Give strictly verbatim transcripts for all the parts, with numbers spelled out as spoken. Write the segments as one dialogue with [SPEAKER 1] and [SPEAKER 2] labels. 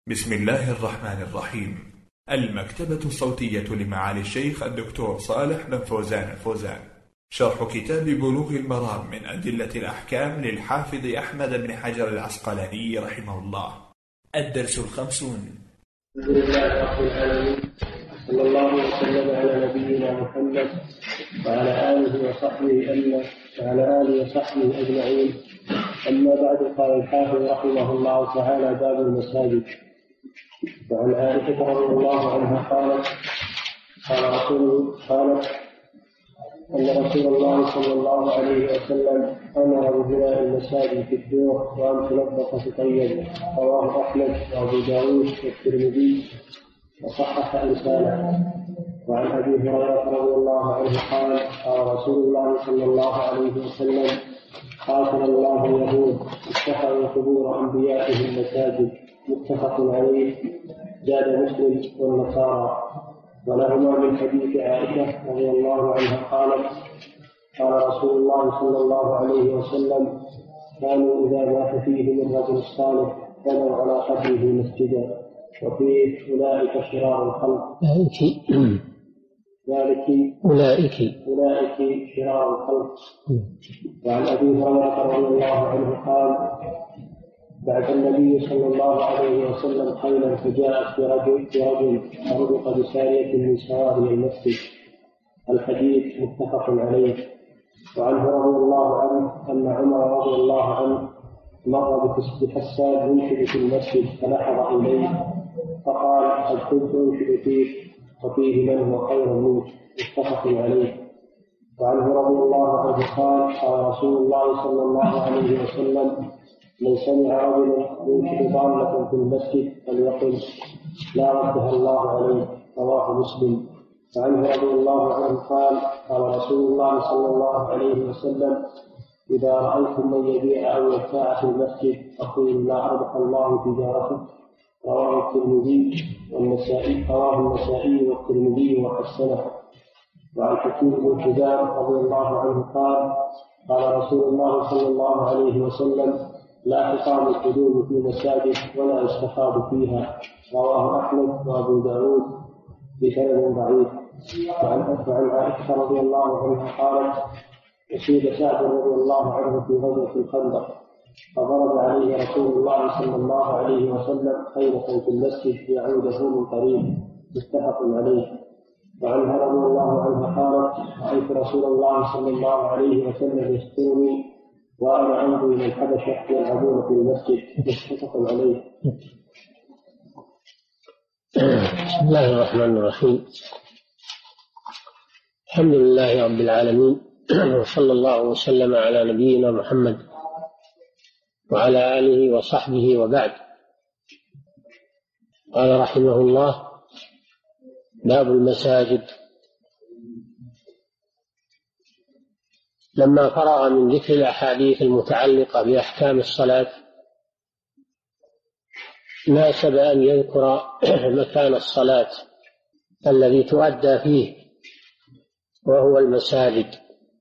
[SPEAKER 1] بسم الله الرحمن الرحيم. المكتبة الصوتية لمعالي الشيخ الدكتور صالح بن فوزان الفوزان، شرح كتاب بلوغ المرام من أدلة الأحكام للحافظ أحمد بن حجر العسقلاني رحمه الله. الدرس الخمسون.
[SPEAKER 2] الحمد لله رب العالمين، صلى الله وسلم على نبينا محمد وعلى آله وصحبه أما وعلى آله وصحبه أجمعين. أما بعد، قال الحافظ رحمه الله تعالى: باب المساجد. وعن عائشة رضي الله عنها قالت: قال رسول قالت أن رسول الله صلى الله عليه وسلم أمر ببناء المساجد في الدور وأن تنظف تطيب. رواه أحمد وأبو داود والترمذي وصحح إرساله. وعن أبي هريرة رضي الله عنه قال: قال رسول الله صلى الله عليه وسلم: قاتل الله اليهود اتخذوا قبور أنبيائهم مساجد. متفق عليه. زاد مسلم والنصارى. ولهما من حديث عائشة رضي الله عنها قالت: قال رسول الله صلى الله عليه وسلم: كانوا إذا مات فيهم الرجل الصالح بنوا على قبره مسجدا. وفيه: أولئك شرار الخلق. ذلك أولئك أولئك شرار الخلق. وعن أبي هريرة رضي الله عنه قال: بعث النبي صلى الله عليه وسلم خيلا فجاءت برجل برجل فرزق بسارية من سواري المسجد. الحديث متفق عليه. وعنه رضي الله عنه أن عمر رضي الله عنه مر بحسان ينشد في المسجد فلحظ إليه فقال: قد كنت أنشد فيك وفيه من هو خير منك. متفق عليه. وعنه رضي الله عنه قال: قال رسول الله صلى الله عليه وسلم: من سمع رجلا ينشد ضالة في المسجد فليقل: لا ردها الله عليه. رواه مسلم. وعنه رضي الله عنه قال: قال رسول الله صلى الله عليه وسلم: إذا رأيتم من يبيع أو يبتاع في المسجد فقولوا: لا أربح الله تجارته. رواه الترمذي والنسائي رواه النسائي والترمذي وحسنه. وعن حكيم بن حزام رضي الله عنه قال: قال رسول الله صلى الله عليه وسلم: لا تقام الحدود في مساجد ولا يستخاض فيها. رواه أحمد وأبو داود بسند ضعيف. وعن عائشة رضي الله عنها قالت: أصيب سعد رضي الله عنه في غزوة الخندق فضرب عليه رسول الله صلى الله عليه وسلم خيمة في المسجد يعوده من قريب. متفق عليه. وعنها رضي الله عنها قالت: رأيت رسول الله صلى الله عليه وسلم يسترني وأنا أنظر إلى الحبشة يلعبون في المسجد. متفق عليه.
[SPEAKER 3] بسم الله الرحمن الرحيم. الحمد لله رب العالمين، وصلى الله وسلم على نبينا محمد وعلى آله وصحبه وبعد. قال رحمه الله: باب المساجد. لما فرغ من ذكر الأحاديث المتعلقة بأحكام الصلاة ناسب أن يذكر مكان الصلاة الذي تؤدى فيه، وهو المساجد.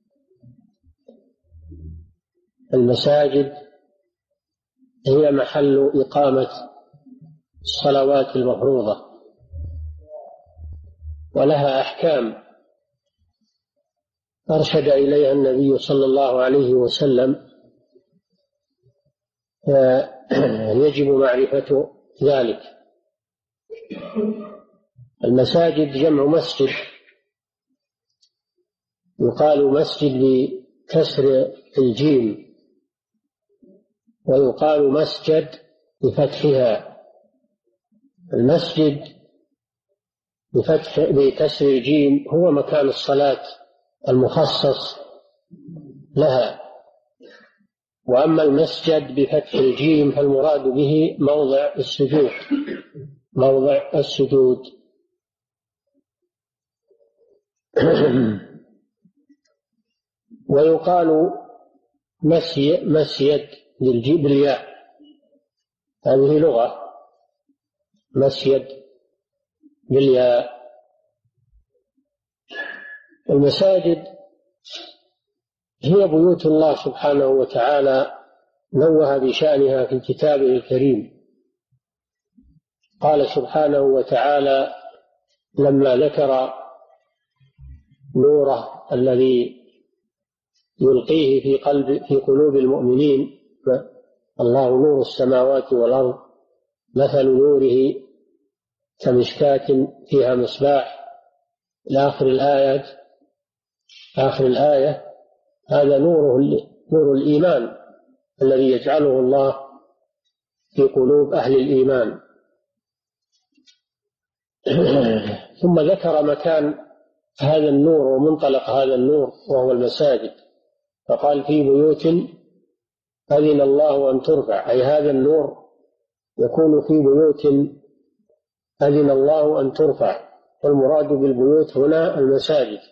[SPEAKER 3] المساجد هي محل إقامة الصلوات المفروضة، ولها أحكام أرشد إليها النبي صلى الله عليه وسلم، يجب معرفة ذلك. المساجد جمع مسجد، يقال مسجد بكسر الجيم، ويقال مسجد بفتحها. المسجد بفتح بكسر الجيم هو مكان الصلاة المخصص لها، وأما المسجد بفتح الجيم فالمراد به موضع السجود موضع السجود ويقال مسي مسيد بالياء، هذه لغة، مسيد بالياء. المساجد هي بيوت الله سبحانه وتعالى نوه بشأنها في كتابه الكريم، قال سبحانه وتعالى لما ذكر نوره الذي يلقيه في قلب في قلوب المؤمنين، الله نور السماوات والأرض مثل نوره كمشكاة فيها مصباح إلى آخر الآيات آخر الآية. هذا نوره نور الإيمان الذي يجعله الله في قلوب أهل الإيمان. ثم ذكر مكان هذا النور ومنطلق هذا النور وهو المساجد، فقال في بيوت أذن الله أن ترفع، أي هذا النور يكون في بيوت أذن الله أن ترفع، والمراد بالبيوت هنا المساجد،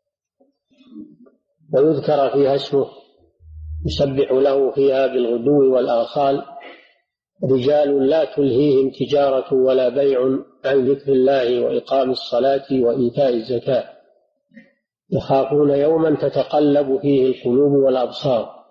[SPEAKER 3] ويذكر فيها اسمه يسبح له فيها بالغدو والآصال رجال لا تلهيهم تجارة ولا بيع عن ذكر الله وإقام الصلاة وإيتاء الزكاة يخافون يوما تتقلب فيه القلوب والأبصار.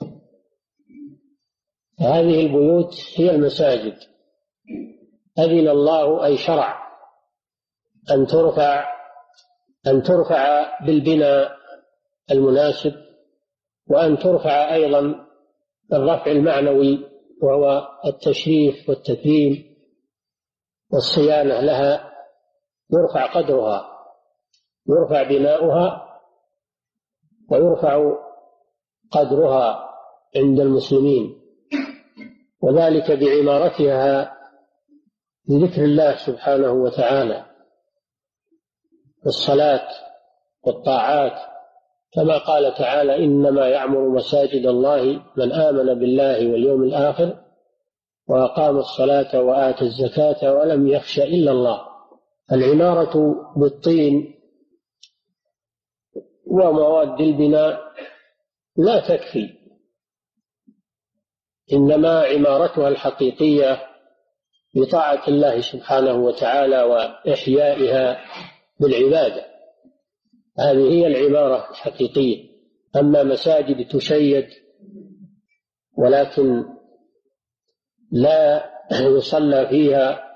[SPEAKER 3] هذه البيوت هي المساجد، أذن الله أي شرع أن ترفع أن ترفع بالبناء المناسب، وأن ترفع أيضا بالرفع المعنوي وهو التشريف والتكريم والصيانة لها، يرفع قدرها، يرفع بناؤها ويرفع قدرها عند المسلمين، وذلك بعمارتها بذكر الله سبحانه وتعالى والصلاة والطاعات، كما قال تعالى إنما يعمر مساجد الله من آمن بالله واليوم الآخر وأقام الصلاة وآتى الزكاة ولم يخش إلا الله. العمارة بالطين ومواد البناء لا تكفي، إنما عمارتها الحقيقية بطاعة الله سبحانه وتعالى وإحيائها بالعبادة، هذه هي العمارة الحقيقية. أما مساجد تشيد ولكن لا يصلى فيها،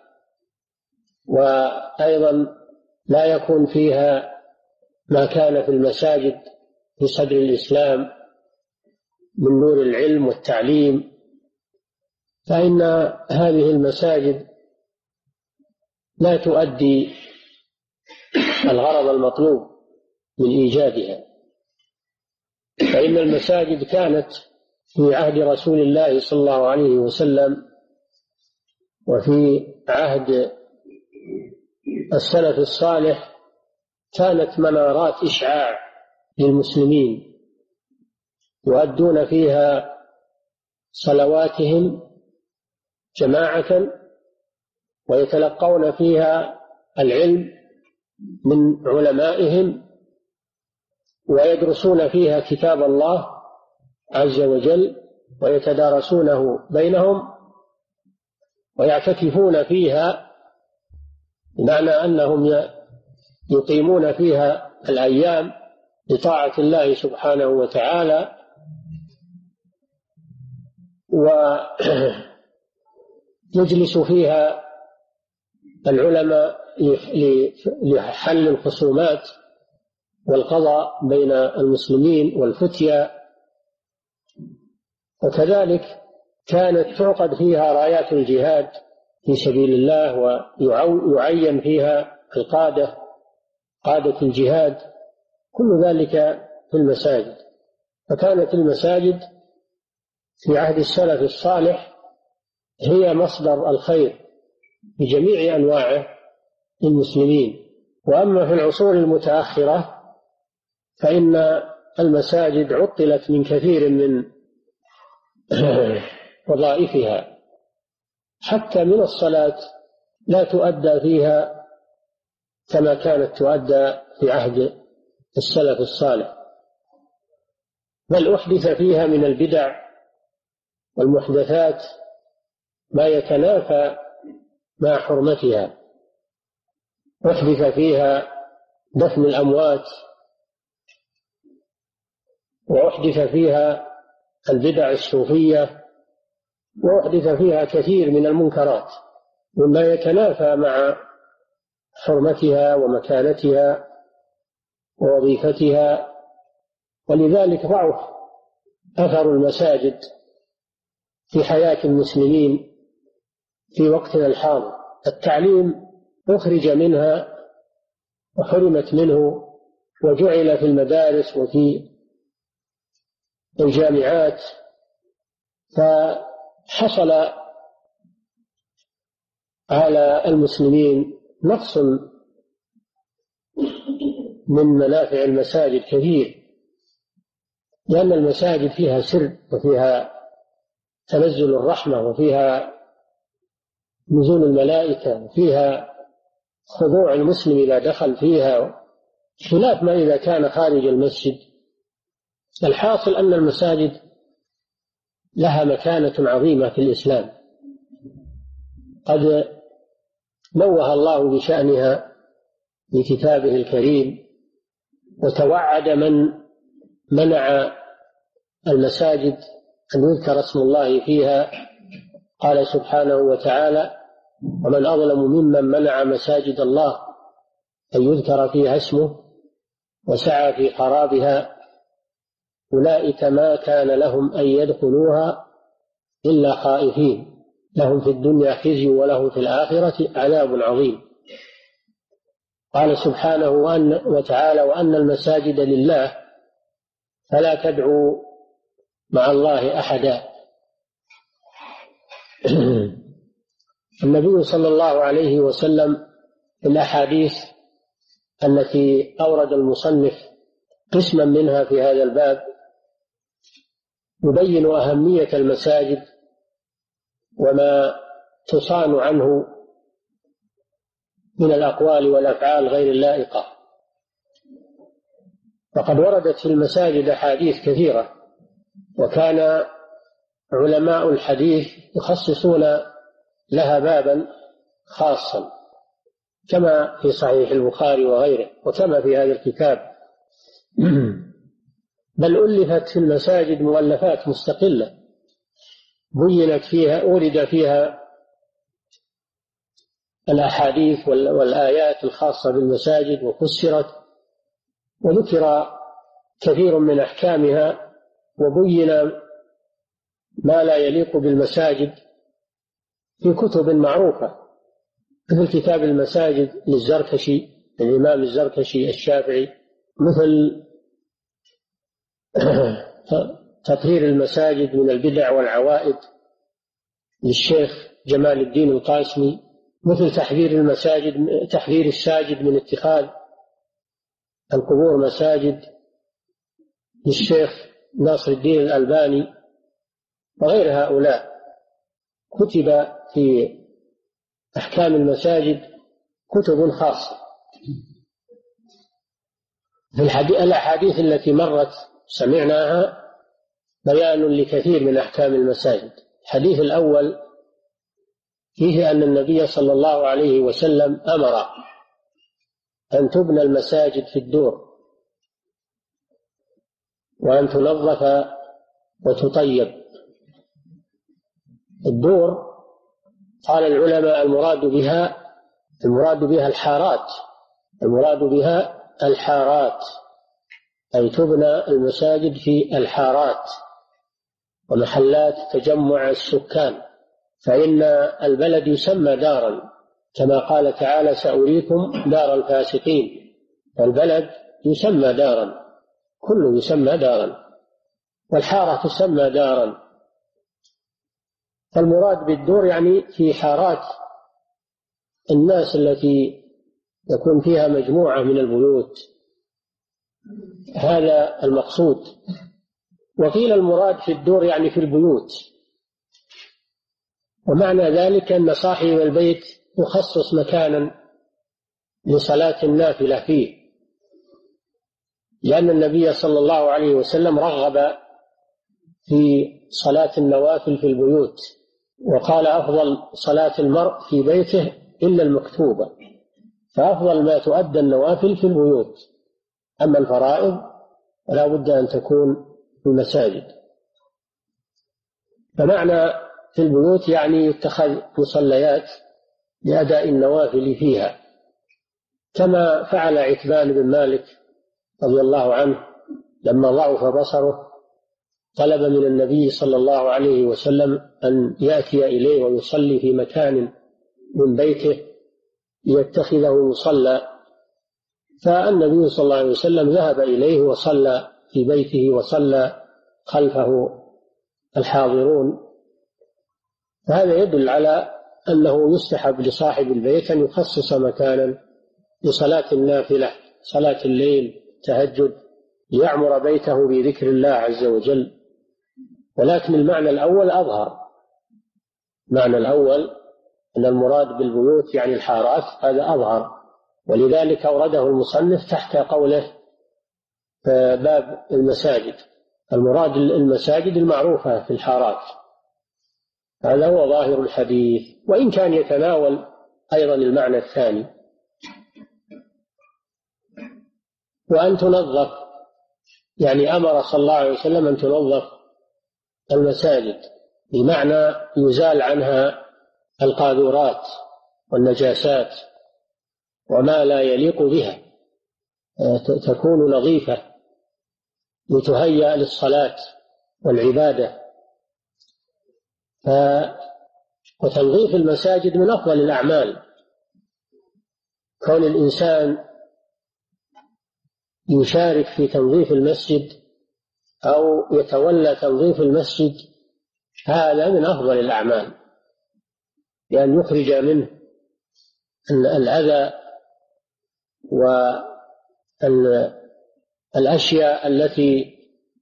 [SPEAKER 3] وأيضا لا يكون فيها ما كان في المساجد في صدر الإسلام من نور العلم والتعليم، فإن هذه المساجد لا تؤدي الغرض المطلوب من إيجادها. فإن المساجد كانت في عهد رسول الله صلى الله عليه وسلم وفي عهد السلف الصالح كانت منارات إشعاع للمسلمين يؤدون فيها صلواتهم جماعة ويتلقون فيها العلم من علمائهم ويدرسون فيها كتاب الله عز وجل ويتدارسونه بينهم ويعتكفون فيها، بمعنى أنهم يقيمون فيها الأيام لطاعة الله سبحانه وتعالى، ويجلس فيها العلماء لحل الخصومات والقضاء بين المسلمين والفتيا. وكذلك كانت تعقد فيها رايات الجهاد في سبيل الله ويعين فيها القادة قادة الجهاد، كل ذلك في المساجد. فكانت المساجد في عهد السلف الصالح هي مصدر الخير بجميع أنواعه للمسلمين. وأما في العصور المتأخرة فإن المساجد عطلت من كثير من وظائفها، حتى من الصلاة لا تؤدى فيها كما كانت تؤدى في عهد السلف الصالح، بل أحدث فيها من البدع والمحدثات ما يتنافى مع حرمتها. أحدث فيها دفن الأموات، وأحدث فيها البدع الصوفية، وأحدث فيها كثير من المنكرات مما يتنافى مع حرمتها ومكانتها ووظيفتها، ولذلك ضعف أثر المساجد في حياة المسلمين في وقتنا الحاضر. التعليم أخرج منها وحرمت منه، وجعل في المدارس وفي الجامعات، فحصل على المسلمين نقص من منافع المساجد كثير، لأن المساجد فيها سر وفيها تنزل الرحمة وفيها نزول الملائكة وفيها خضوع المسلم إذا دخل فيها، خلاف ما إذا كان خارج المسجد. الحاصل أن المساجد لها مكانة عظيمة في الإسلام، قد نوه الله بشأنها في كتابه الكريم، وتوعد من منع المساجد أن يذكر اسم الله فيها. قال سبحانه وتعالى: ومن أظلم ممن منع مساجد الله أن يذكر فيها اسمه وسعى في خرابها أولئك ما كان لهم أن يدخلوها إلا خائفين لهم في الدنيا خزي ولهم في الآخرة عذاب عظيم. قال سبحانه وتعالى: وأن المساجد لله فلا تدعوا مع الله أحدا. النبي صلى الله عليه وسلم في الأحاديث التي أورد المصنف قسما منها في هذا الباب يبين أهمية المساجد وما تصان عنه من الأقوال والأفعال غير اللائقة. وقد وردت في المساجد أحاديث كثيرة، وكان علماء الحديث يخصصون لها بابا خاصا كما في صحيح البخاري وغيره، وكما في هذا الكتاب. بل ألفت في المساجد مؤلفات مستقلة بينت فيها أورد فيها الأحاديث والآيات الخاصة بالمساجد وفسرت وذكر كثير من أحكامها، وبين ما لا يليق بالمساجد في كتب معروفة، مثل كتاب المساجد للزركشي الإمام الزركشي الشافعي، مثل تطهير المساجد من البدع والعوائد للشيخ جمال الدين القاسمي، مثل تحذير المساجد تحذير الساجد من اتخاذ القبور مساجد للشيخ ناصر الدين الألباني، وغير هؤلاء. كتب في أحكام المساجد كتب خاصة. في الأحاديث التي مرت سمعناها بيان لكثير من أحكام المساجد. الحديث الأول فيه أن النبي صلى الله عليه وسلم أمر أن تبنى المساجد في الدور وأن تنظف وتطيب. الدور قال العلماء المراد بها المراد بها الحارات المراد بها الحارات أي تبنى المساجد في الحارات ومحلات تجمع السكان، فإن البلد يسمى دارا كما قال تعالى: سأريكم دار الفاسقين. فالبلد يسمى دارا، كله يسمى دارا، والحارة تسمى دارا. فالمراد بالدور يعني في حارات الناس التي يكون فيها مجموعة من البيوت، هذا المقصود. وقيل المراد في الدور يعني في البيوت، ومعنى ذلك أن صاحب البيت يخصص مكانا لصلاة النافلة فيه، لأن النبي صلى الله عليه وسلم رغب في صلاة النوافل في البيوت، وقال: أفضل صلاة المرء في بيته إلا المكتوبة، فأفضل ما تؤدى النوافل في البيوت، أما الفرائض فلا بد أن تكون في المساجد. فمعنى في البيوت يعني يتخذ مصليات لأداء النوافل فيها، كما فعل عتبان بن مالك رضي الله عنه لما ضعف بصره طلب من النبي صلى الله عليه وسلم أن يأتي إليه ويصلي في مكان من بيته ليتخذه مصلى، فالنبي صلى الله عليه وسلم ذهب إليه وصلى في بيته وصلى خلفه الحاضرون. فهذا يدل على أنه يستحب لصاحب البيت أن يخصص مكانا لصلاة النافلة، صلاة الليل، تهجد، ليعمر بيته بذكر الله عز وجل. ولكن المعنى الأول أظهر، المعنى الأول أن المراد بالبيوت يعني الحارات، هذا أظهر، ولذلك أورده المصنف تحت قوله باب المساجد. المراد المساجد المعروفة في الحارات، هذا هو ظاهر الحديث، وإن كان يتناول أيضا المعنى الثاني. وأن تنظف، يعني أمر صلى الله عليه وسلم أن تنظف المساجد، بمعنى يزال عنها القاذورات والنجاسات وما لا يليق بها، تكون نظيفة لتهيأ للصلاة والعبادة. ف... وتنظيف المساجد من أفضل الأعمال. كون الإنسان يشارك في تنظيف المسجد أو يتولى تنظيف المسجد هذا من أفضل الأعمال، لأن يخرج منه الأذى والأشياء التي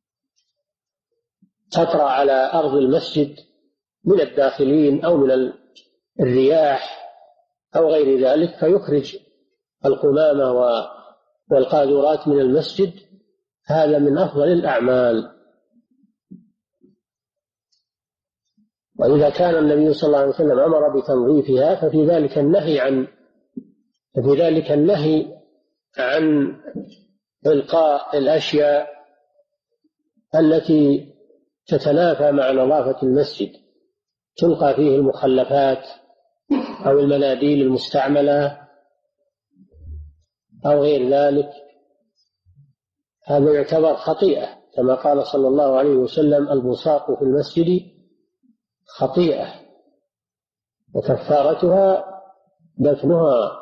[SPEAKER 3] تطرأ على أرض المسجد من الداخلين أو من الرياح أو غير ذلك، فيخرج القمامة والقاذورات من المسجد، هذا من أفضل الأعمال. وإذا كان النبي صلى الله عليه وسلم أمر بتنظيفها ففي ذلك النهي عن ففي ذلك النهي عن إلقاء الأشياء التي تتنافى مع نظافة المسجد، تلقى فيه المخلفات أو المناديل المستعملة أو غير ذلك، هذا يعتبر خطيئة، كما قال صلى الله عليه وسلم: البصاق في المسجد خطيئة وكفارتها دفنها.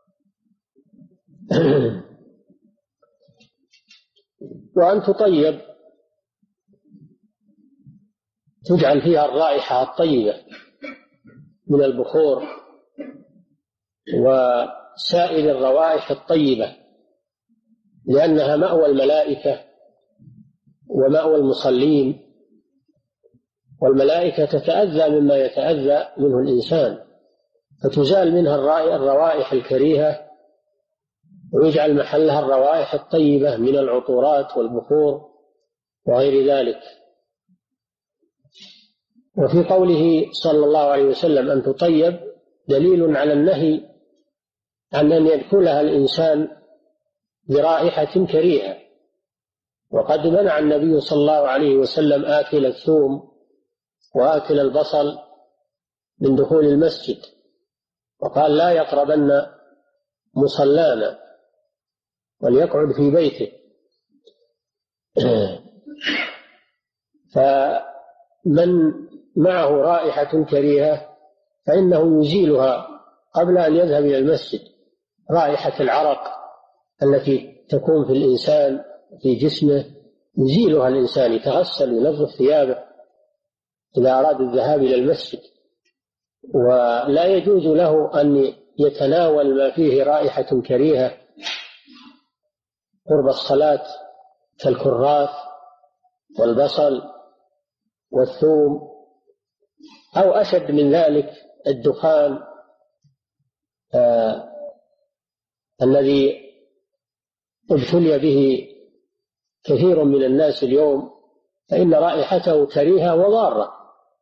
[SPEAKER 3] وأن تطيب، تجعل فيها الرائحة الطيبة من البخور وسائر الروائح الطيبة، لأنها مأوى الملائكة ومأوى المصلين، والملائكة تتأذى مما يتأذى منه الإنسان، فتزال منها الروائح الكريهة ويجعل محلها الروائح الطيبة من العطورات والبخور وغير ذلك. وفي قوله صلى الله عليه وسلم أن تطيب دليل على النهي عن أن يدخلها الإنسان برائحة كريهة، وقد منع النبي صلى الله عليه وسلم آكل الثوم وآكل البصل من دخول المسجد، وقال: لا يقربن مصلانا وليقعد في بيته. فمن معه رائحة كريهة فإنه يزيلها قبل أن يذهب إلى المسجد، رائحة العرق التي تكون في الإنسان في جسمه يزيلها الإنسان، يتغسل وينظف ثيابه إذا أراد الذهاب إلى المسجد. ولا يجوز له أن يتناول ما فيه رائحة كريهة قرب الصلاة كالكراث والبصل والثوم، أو أشد من ذلك الدخان آه الذي ابتلي به كثير من الناس اليوم، فإن رائحته كريهة وضارة.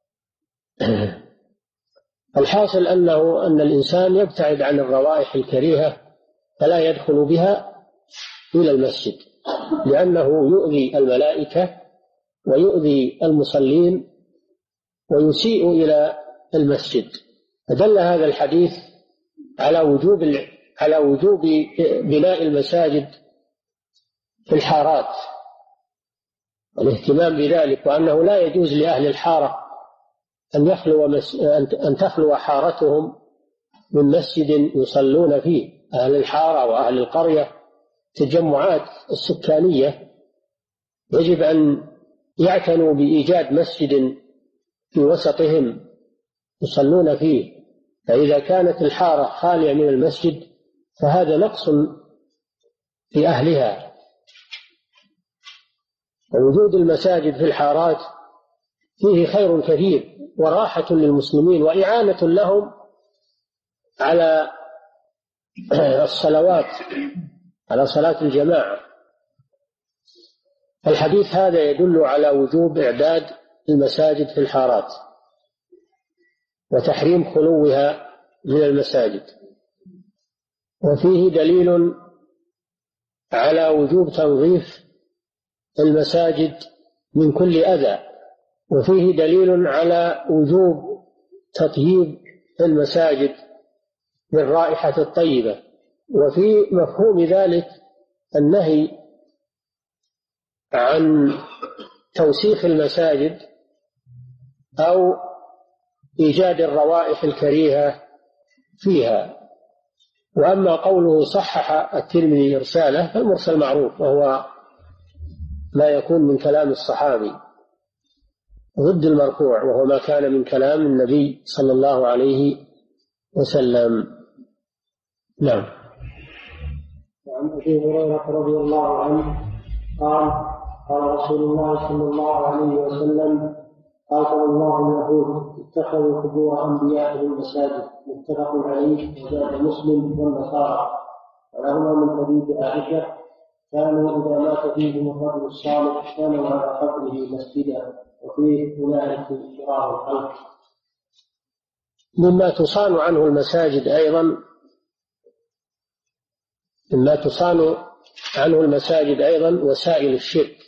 [SPEAKER 3] الحاصل أنه أن الإنسان يبتعد عن الروائح الكريهة فلا يدخل بها إلى المسجد، لأنه يؤذي الملائكة ويؤذي المصلين ويسيء إلى المسجد. فدل هذا الحديث على وجوب على وجوب بناء المساجد في الحارات، الاهتمام بذلك، وأنه لا يجوز لأهل الحارة أن يخلو مس... أن تخلو حارتهم من مسجد يصلون فيه. أهل الحارة وأهل القرية تجمعات السكانية يجب أن يعتنوا بإيجاد مسجد في وسطهم يصلون فيه، فإذا كانت الحارة خالية من المسجد فهذا نقص في أهلها. ووجود المساجد في الحارات فيه خير كثير وراحة للمسلمين وإعانة لهم على الصلوات، على صلاة الجماعة. الحديث هذا يدل على وجوب إعداد المساجد في الحارات وتحريم خلوها من المساجد، وفيه دليل على وجوب تنظيف المساجد من كل أذى، وفيه دليل على وجوب تطييب المساجد بالرائحة الطيبة، وفي مفهوم ذلك النهي عن توسيخ المساجد أو إيجاد الروائح الكريهة فيها. وأما قوله صحح الترمذي إرساله فالمرسل معروف، وهو ما يكون من كلام الصحابي ضد المرفوع، وهو ما كان من كلام النبي صلى الله عليه وسلم. نعم.
[SPEAKER 2] وعن أبي هريرة رضي الله عنه قال قال رسول الله صلى الله عليه وسلم قاتل الله اليهود اتخذوا قبور أنبيائهم مساجد، متفق عليه. وزاد مسلم والنصارى ولهما من حديث عائشة كانوا إذا مات فيهم الرجل الصالح كانوا على قبره مسجدا، وفيه أولئك شرار الخلق.
[SPEAKER 3] مما تصان عنه المساجد أيضا مما تصان عنه المساجد أيضا وسائل الشرك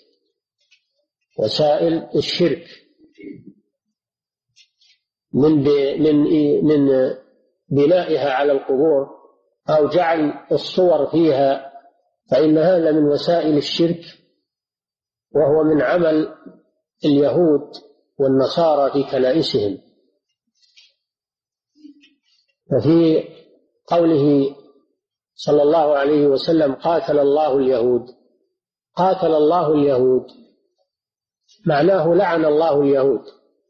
[SPEAKER 3] وسائل الشرك من من من بنائها على القبور أو جعل الصور فيها، فإن هذا من وسائل الشرك، وهو من عمل اليهود والنصارى في كنائسهم. ففي قوله صلى الله عليه وسلم قاتل الله اليهود، قاتل الله اليهود معناه لعن الله اليهود.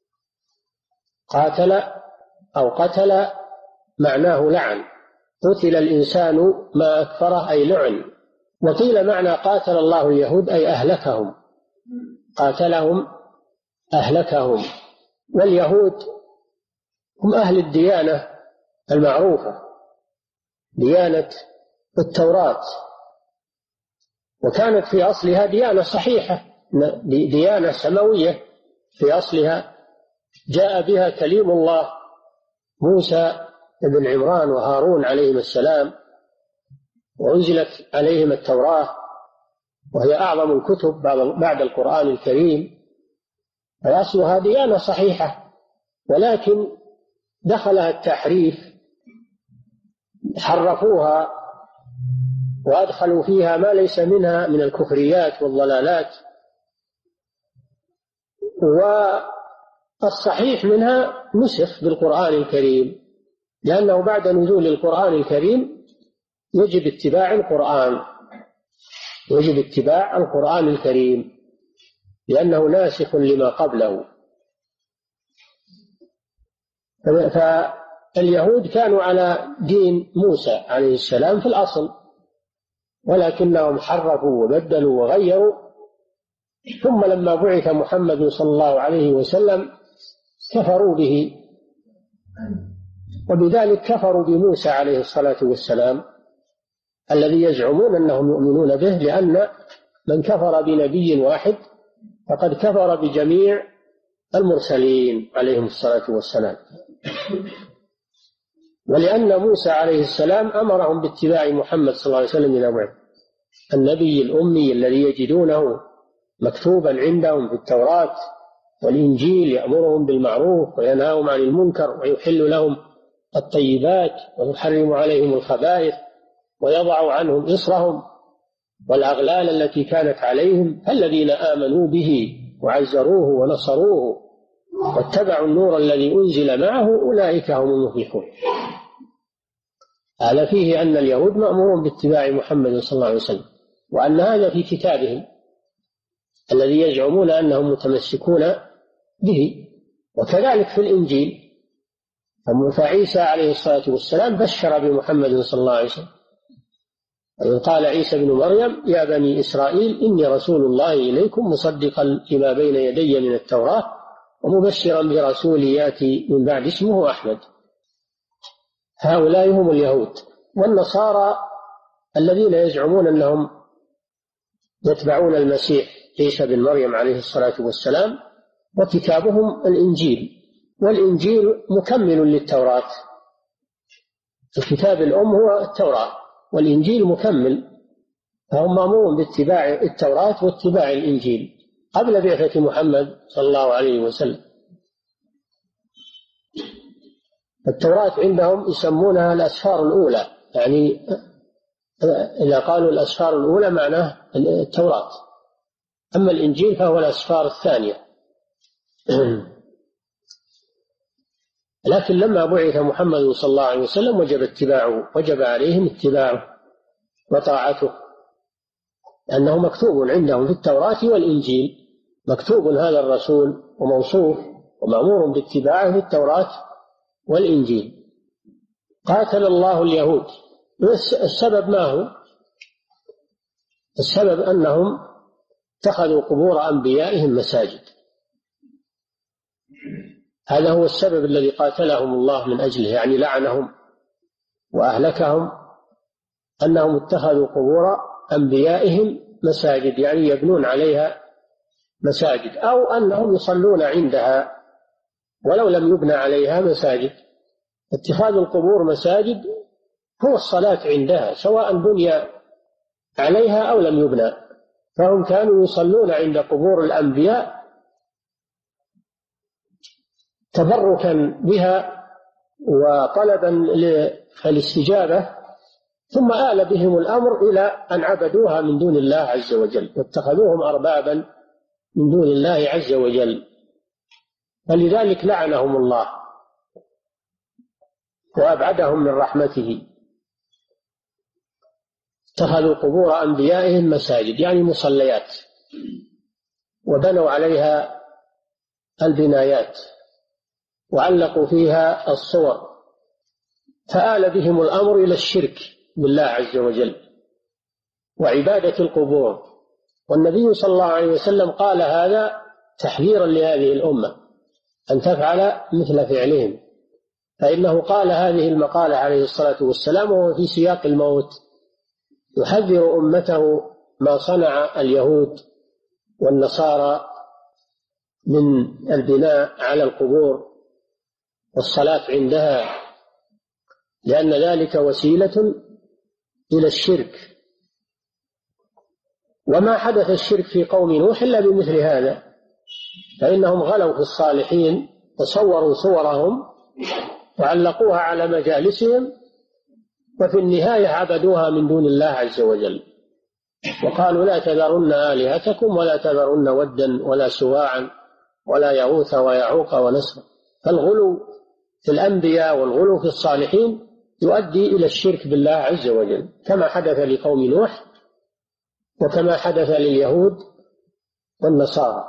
[SPEAKER 3] قاتل أو قتل معناه لعن، قتل الإنسان ما أكفره أي لعن. وقيل معنى قاتل الله اليهود أي أهلكهم، قاتلهم أهلكهم. واليهود هم أهل الديانة المعروفة، ديانة التوراة، وكانت في أصلها ديانة صحيحة، ديانة سماوية في أصلها، جاء بها كليم الله موسى بن عمران وهارون عليهم السلام، وأنزلت عليهم التوراة وهي أعظم الكتب بعد القرآن الكريم. فأصلها ديانة صحيحة، ولكن دخلها التحريف، حرفوها وأدخلوا فيها ما ليس منها من الكفريات والضلالات. والصحيح منها نسخ بالقرآن الكريم، لأنه بعد نزول القرآن الكريم يجب اتباع القرآن يجب اتباع القرآن الكريم لأنه ناسخ لما قبله. فاليهود كانوا على دين موسى عليه السلام في الأصل، ولكنهم حرفوا وبدلوا وغيروا، ثم لما بعث محمد صلى الله عليه وسلم كفروا به، وبذلك كفروا بموسى عليه الصلاة والسلام الذي يزعمون أنهم يؤمنون به، لأن من كفر بنبي واحد فقد كفر بجميع المرسلين عليهم الصلاة والسلام. ولأن موسى عليه السلام أمرهم باتباع محمد صلى الله عليه وسلم إلى بعد، النبي الأمي الذي يجدونه مكتوبا عندهم في التوراة والإنجيل، يأمرهم بالمعروف وينهاهم عن المنكر ويحل لهم الطيبات ويحرم عليهم الخبائث ويضع عنهم إصرهم والأغلال التي كانت عليهم. الذين آمنوا به وعزروه ونصروه واتبعوا النور الذي أنزل معه أولئك هم المفلحون. هذا فيه أن اليهود مأمورون باتباع محمد صلى الله عليه وسلم، وأن هذا في كتابهم الذي يزعمون أنهم متمسكون به. وكذلك في الإنجيل، فعيسى عليه الصلاة والسلام بشر بمحمد صلى الله عليه وسلم، قال عيسى بن مريم يا بني إسرائيل إني رسول الله إليكم مصدقا لما بين يدي من التوراة ومبشرا برسول يأتي من بعد اسمه أحمد. هؤلاء هم اليهود. والنصارى الذين يزعمون أنهم يتبعون المسيح عيسى بن مريم عليه الصلاة والسلام، وكتابهم الإنجيل، والإنجيل مكمل للتوراة. الكتاب الأم هو التوراة، والإنجيل مكمل، فهم مأمورون باتباع التوراة واتباع الإنجيل قبل بعثة محمد صلى الله عليه وسلم. التوراة عندهم يسمونها الأسفار الأولى، يعني إذا قالوا الأسفار الأولى معناه التوراة، أما الإنجيل فهو الأسفار الثانية. لكن لما بعث محمد صلى الله عليه وسلم وجب اتباعه، وجب عليهم اتباعه وطاعته، لأنه مكتوب عندهم في التوراة والإنجيل، مكتوب هذا الرسول وموصوف ومأمور باتباعه في التوراة والإنجيل. قاتل الله اليهود. السبب ما هو؟ السبب أنهم اتخذوا قبور أنبيائهم مساجد، هذا هو السبب الذي قاتلهم الله من أجله، يعني لعنهم وأهلكهم، أنهم اتخذوا قبور أنبيائهم مساجد، يعني يبنون عليها مساجد، أو أنهم يصلون عندها ولو لم يبنى عليها مساجد. اتخاذ القبور مساجد هو الصلاة عندها سواء بني عليها أو لم يبنى، فهم كانوا يصلون عند قبور الأنبياء تبركا بها وطلبا للاستجابة، ثم آل بهم الأمر إلى أن عبدوها من دون الله عز وجل واتخذوهم أربابا من دون الله عز وجل، فلذلك لعنهم الله وأبعدهم من رحمته. اتخذوا قبور أنبيائهم مساجد، يعني مصليات، وبنوا عليها البنايات وعلقوا فيها الصور، فآل بهم الأمر إلى الشرك بالله عز وجل وعبادة القبور. والنبي صلى الله عليه وسلم قال هذا تحذيرا لهذه الأمة أن تفعل مثل فعلهم، فإنه قال هذه المقالة عليه الصلاة والسلام وهو في سياق الموت، يحذر أمته ما صنع اليهود والنصارى من البناء على القبور والصلاة عندها، لأن ذلك وسيلة إلى الشرك. وما حدث الشرك في قوم نوح إلا بمثل هذا، فإنهم غلوا في الصالحين وصوروا صورهم وعلقوها على مجالسهم، وفي النهاية عبدوها من دون الله عز وجل، وقالوا لا تذرن آلهتكم ولا تذرن ودا ولا سواعا ولا يغوث ويعوق ونسر. فالغلو في الأنبياء والغلو في الصالحين يؤدي إلى الشرك بالله عز وجل، كما حدث لقوم نوح وكما حدث لليهود والنصارى.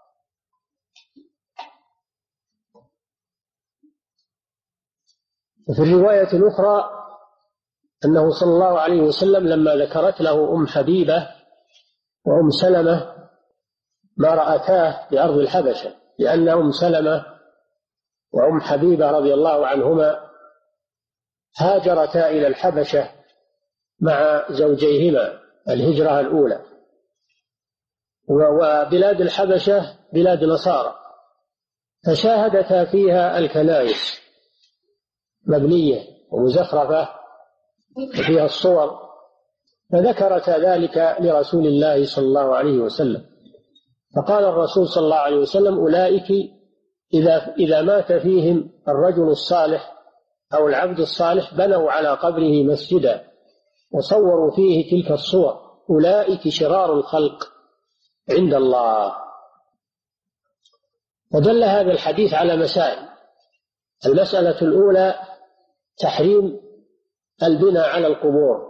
[SPEAKER 3] وفي الرواية الأخرى أنه صلى الله عليه وسلم لما ذكرت له أم حبيبة وأم سلمة ما رأتاه بأرض الحبشة، لأن أم سلمة وأم حبيبة رضي الله عنهما هاجرتا إلى الحبشة مع زوجيهما الهجرة الأولى، وبلاد الحبشة بلاد نصارى، فشاهدتا فيها الكنائس مبنية ومزخرفة وفيها الصور، فذكرتا ذلك لرسول الله صلى الله عليه وسلم، فقال الرسول صلى الله عليه وسلم أولئك إذا, إذا مات فيهم الرجل الصالح أو العبد الصالح بنوا على قبره مسجدا وصوروا فيه تلك الصور أولئك شرار الخلق عند الله. ودل هذا الحديث على مسائل. المسألة الأولى تحريم البناء على القبور،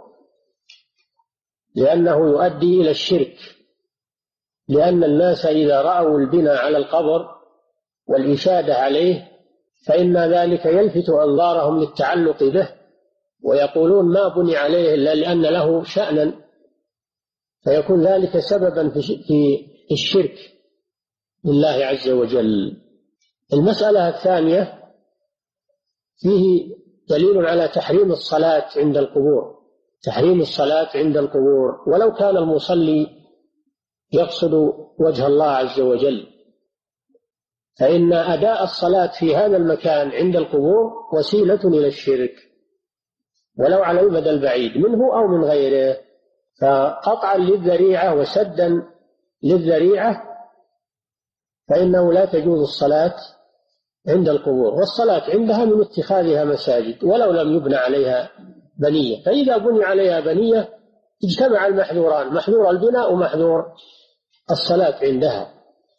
[SPEAKER 3] لأنه يؤدي إلى الشرك، لأن الناس إذا رأوا البناء على القبر والإشادة عليه فإن ذلك يلفت أنظارهم للتعلق به، ويقولون ما بني عليه إلا لأن له شأنا، فيكون ذلك سببا في الشرك لله عز وجل. المسألة الثانية فيه دليل على تحريم الصلاة عند القبور، تحريم الصلاة عند القبور ولو كان المصلي يقصد وجه الله عز وجل، فإن أداء الصلاة في هذا المكان عند القبور وسيلة إلى الشرك ولو على المدى البعيد منه أو من غيره، فقطعا للذريعة وسدا للذريعة فإنه لا تجوز الصلاة عند القبور، والصلاة عندها من اتخاذها مساجد ولو لم يبنى عليها بنية، فإذا بني عليها بنية اجتمع المحذوران، محذور البناء ومحذور الصلاة عندها.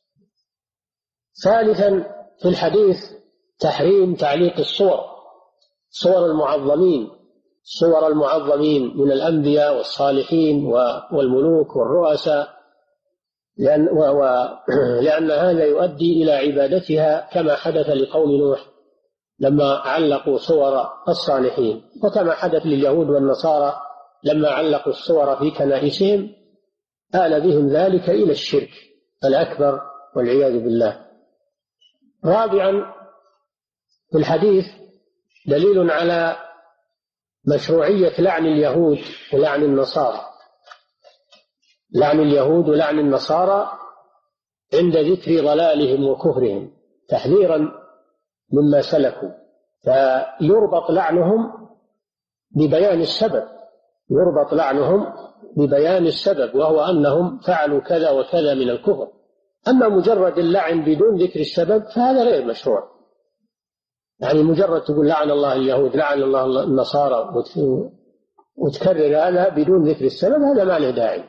[SPEAKER 3] ثالثا في الحديث تحريم تعليق الصور، صور المعظمين، صور المعظمين من الأنبياء والصالحين والملوك والرؤساء، لأن, و و لأن هذا يؤدي إلى عبادتها كما حدث لقوم نوح لما علقوا صور الصالحين، وكما حدث لليهود والنصارى لما علقوا الصور في كنائسهم، آل بهم ذلك إلى الشرك الأكبر والعياذ بالله. رابعا في الحديث دليل على مشروعية لعن اليهود ولعن النصارى، لعن اليهود ولعن النصارى عند ذكر ضلالهم وكفرهم تحذيرا مما سلكوا، فيربط لعنهم ببيان السبب، يربط لعنهم ببيان السبب وهو أنهم فعلوا كذا وكذا من الكفر. أما مجرد اللعن بدون ذكر السبب فهذا غير مشروع، يعني مجرد تقول لعن الله اليهود لعن الله النصارى وتكرر هذا بدون ذكر السبب هذا ما له داعي،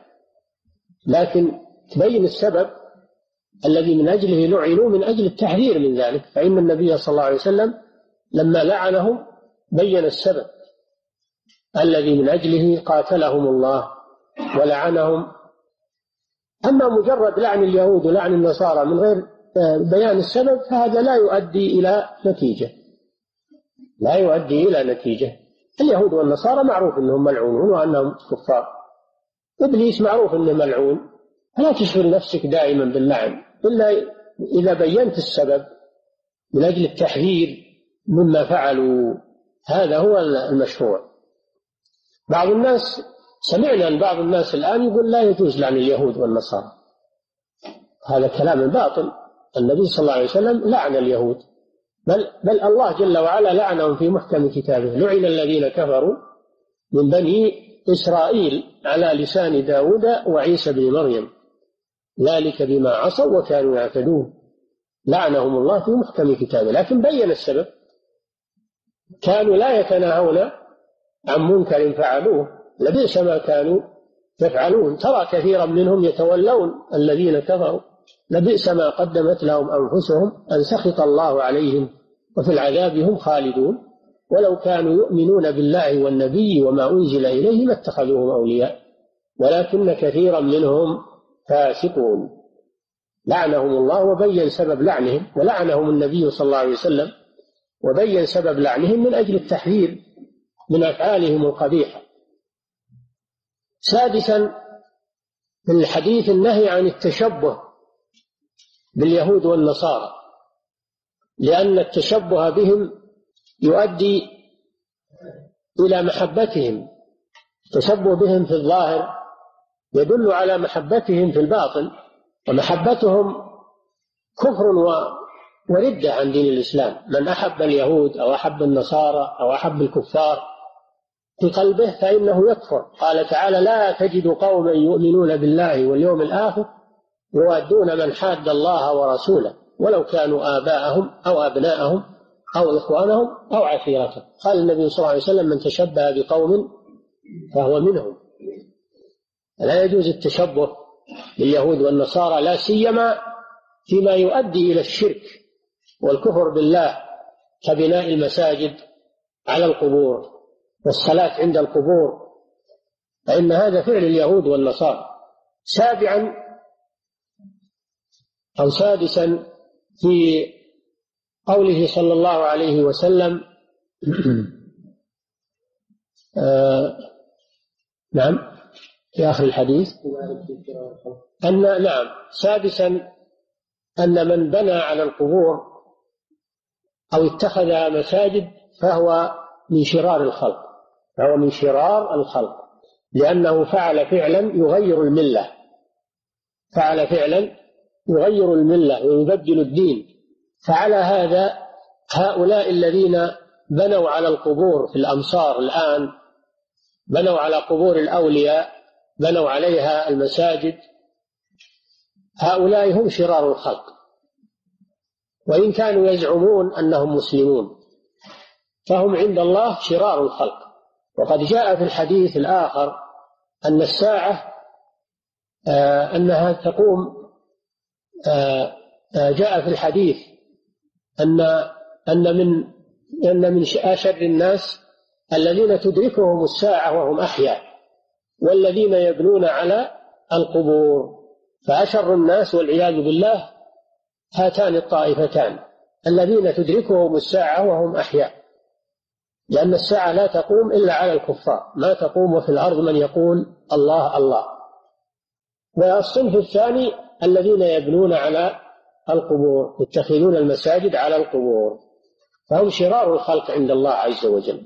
[SPEAKER 3] لكن تبين السبب الذي من أجله لعنوا من أجل التحذير من ذلك، فإن النبي صلى الله عليه وسلم لما لعنهم بين السبب الذي من أجله قاتلهم الله ولعنهم. أما مجرد لعن اليهود ولعن النصارى من غير بيان السبب فهذا لا يؤدي إلى نتيجة، لا يؤدي إلى نتيجة. اليهود والنصارى معروف أنهم ملعونون وأنهم كفار، إبليس معروف أنه ملعون، فلا تشغل نفسك دائما باللعن إلا إذا بينت السبب من أجل التحذير مما فعلوا، هذا هو المشروع. بعض الناس سمعنا أن بعض الناس الآن يقول لا يجوز لعن اليهود والنصارى، هذا كلام باطل. النبي صلى الله عليه وسلم لعن اليهود، بل, بل الله جل وعلا لعنهم في محكم كتابه، لعن الذين كفروا من بني إسرائيل على لسان داود وعيسى بن مريم ذلك بما عصوا وكانوا يعتدون، لعنهم الله في محكم كتابه، لكن بين السبب، كانوا لا يتناهون عن منكر فعلوه لبئس ما كانوا يفعلون، ترى كثيرا منهم يتولون الذين كفروا لبئس ما قدمت لهم أنفسهم أن سخط الله عليهم وفي العذاب هم خالدون، ولو كانوا يؤمنون بالله والنبي وما أنزل إليه ما اتخذوهم أولياء ولكن كثيرا منهم فاسقون. لعنهم الله وبين سبب لعنهم، ولعنهم النبي صلى الله عليه وسلم وبين سبب لعنهم من أجل التحذير من أفعالهم القبيحة. سادسا في الحديث النهي عن التشبه باليهود والنصارى، لأن التشبه بهم يؤدي إلى محبتهم، التشبه بهم في الظاهر يدل على محبتهم في الباطن، ومحبتهم كفر وردة عن دين الإسلام. من أحب اليهود أو أحب النصارى أو أحب الكفار في قلبه فإنه يكفر. قال تعالى لا تجد قوما يؤمنون بالله واليوم الآخر يوادون من حاد الله ورسوله ولو كانوا آباءهم أو أبناءهم أو إخوانهم أو عشيرتهم. قال النبي صلى الله عليه وسلم: من تشبه بقوم فهو منهم. لا يجوز التشبه باليهود والنصارى، لا سيما فيما يؤدي إلى الشرك والكفر بالله، كبناء المساجد على القبور والصلاة عند القبور، فإن هذا فعل اليهود والنصارى. سابعا أو سادسا في قوله صلى الله عليه وسلم آه نعم في آخر الحديث أن نعم سادسا أن من بنى على القبور أو اتخذ مساجد فهو من شرار الخلق، فهو من شرار الخلق، لأنه فعل فعلا يغير الملة، فعل فعلا يغير الملة ويبدل الدين. فعلى هذا هؤلاء الذين بنوا على القبور في الأمصار الآن، بنوا على قبور الأولياء، بنوا عليها المساجد، هؤلاء هم شرار الخلق، وإن كانوا يزعمون أنهم مسلمون فهم عند الله شرار الخلق. وقد جاء في الحديث الآخر أن الساعة آه أنها تقوم آه آه جاء في الحديث أن أن من أن من أشر الناس الذين تدركهم الساعة وهم أحياء، والذين يبنون على القبور. فأشر الناس والعياذ بالله هاتان الطائفتان، الذين تدركهم الساعة وهم أحياء، لأن الساعة لا تقوم إلا على الكفار، ما تقوم وفي الأرض من يقول الله الله. والصنف الثاني الذين يبنون على القبور، يتخذون المساجد على القبور، فهم شرار الخلق عند الله عز وجل.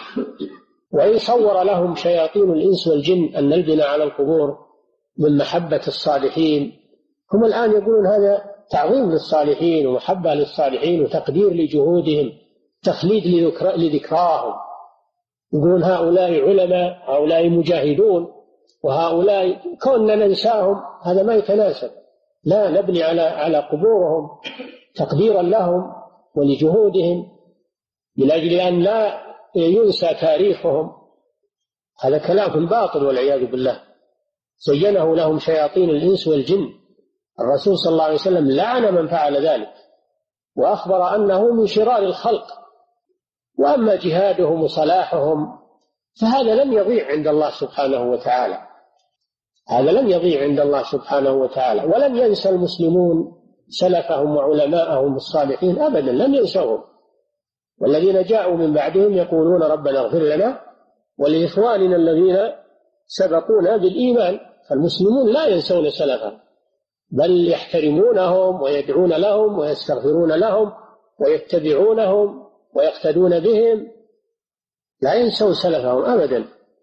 [SPEAKER 3] وإن صور لهم شياطين الإنس والجن أن البناء على القبور من محبة الصالحين، هم الآن يقولون هذا تعظيم للصالحين ومحبة للصالحين وتقدير لجهودهم، تخليد لذكراهم، يقولون هؤلاء علماء، هؤلاء مجاهدون، وهؤلاء كنا ننساهم، هذا ما يتناسب. لا، نبني على على قبورهم تقديرا لهم ولجهودهم، من أجل أن لا ينسى تاريخهم. هذا كلام باطل والعياذ بالله. زينه لهم شياطين الإنس والجن. الرسول صلى الله عليه وسلم لعن من فعل ذلك وأخبر أنه من شرار الخلق. وأما جهادهم وصلاحهم فهذا لن يضيع عند الله سبحانه وتعالى، هذا لن يضيع عند الله سبحانه وتعالى. ولن ينسى المسلمون سلفهم وعلماءهم الصالحين أبدا، لن ينسوهم. والذين جاءوا من بعدهم يقولون ربنا اغفر لنا ولإخواننا الذين سبقونا بالإيمان. فالمسلمون لا ينسون سلفهم، بل يحترمونهم ويدعون لهم ويستغفرون لهم ويتبعونهم ويقتدون بهم، لا ينسون سلفهم أبدا،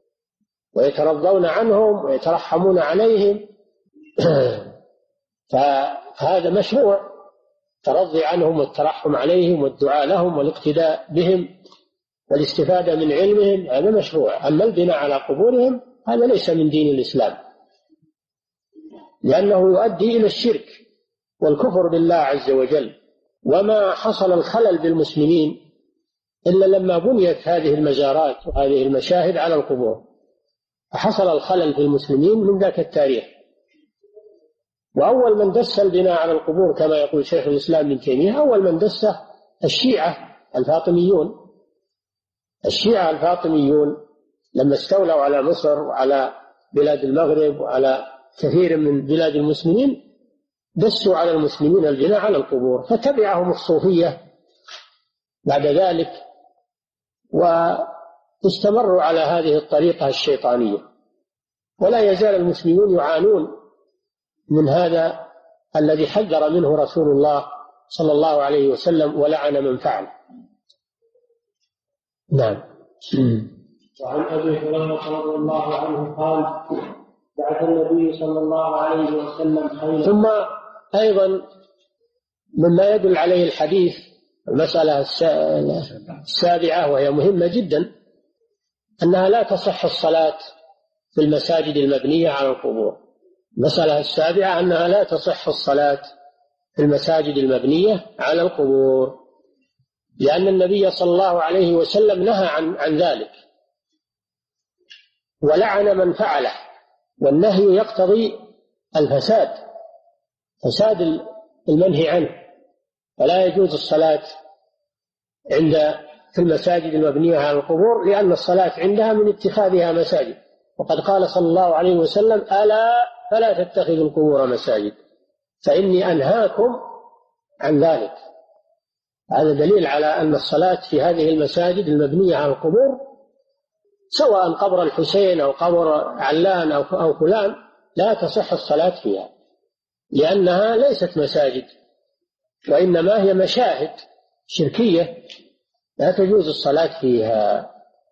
[SPEAKER 3] ويترضون عنهم ويترحمون عليهم. فهذا مشروع، الترضي عنهم والترحم عليهم والدعاء لهم والاقتداء بهم والاستفادة من علمهم، هذا مشروع. أما البناء على قبورهم هذا ليس من دين الإسلام، لأنه يؤدي إلى الشرك والكفر بالله عز وجل. وما حصل الخلل بالمسلمين إلا لما بنيت هذه المزارات وهذه المشاهد على القبور، فحصل الخلل في المسلمين من ذاك التاريخ. وأول من دس البناء على القبور كما يقول شيخ الإسلام ابن تيمية، أول من دسه الشيعة الفاطميون. الشيعة الفاطميون لما استولوا على مصر وعلى بلاد المغرب وعلى كثير من بلاد المسلمين دسوا على المسلمين البناء على القبور، فتبعهم الصوفية بعد ذلك واستمروا على هذه الطريقة الشيطانية. ولا يزال المسلمون يعانون من هذا الذي حذر منه رسول الله صلى الله عليه وسلم ولعن من فعل. نعم.
[SPEAKER 2] وعن أبي هريرة رضي الله عنه قال بعث النبي صلى الله عليه وسلم خيلا.
[SPEAKER 3] ثم أيضا مما يدل عليه الحديث المسألة السابعة وهي مهمة جدا، أنها لا تصح الصلاة في المساجد المبنية على القبور. المسألة السابعة أنها لا تصح الصلاة في المساجد المبنية على القبور. لأن النبي صلى الله عليه وسلم نهى عن, عن ذلك ولعن من فعله، والنهي يقتضي الفساد، فساد المنهي عنه. فلا يجوز الصلاة عند في المساجد المبنية على القبور، لأن الصلاة عندها من اتخاذها مساجد، وقد قال صلى الله عليه وسلم: ألا فلا تتخذوا القبور مساجد فإني أنهاكم عن ذلك. هذا دليل على أن الصلاة في هذه المساجد المبنية على القبور، سواء قبر الحسين أو قبر علان أو فلان، لا تصح الصلاة فيها، لأنها ليست مساجد، وإنما هي مشاهد شركية لا تجوز الصلاة فيها.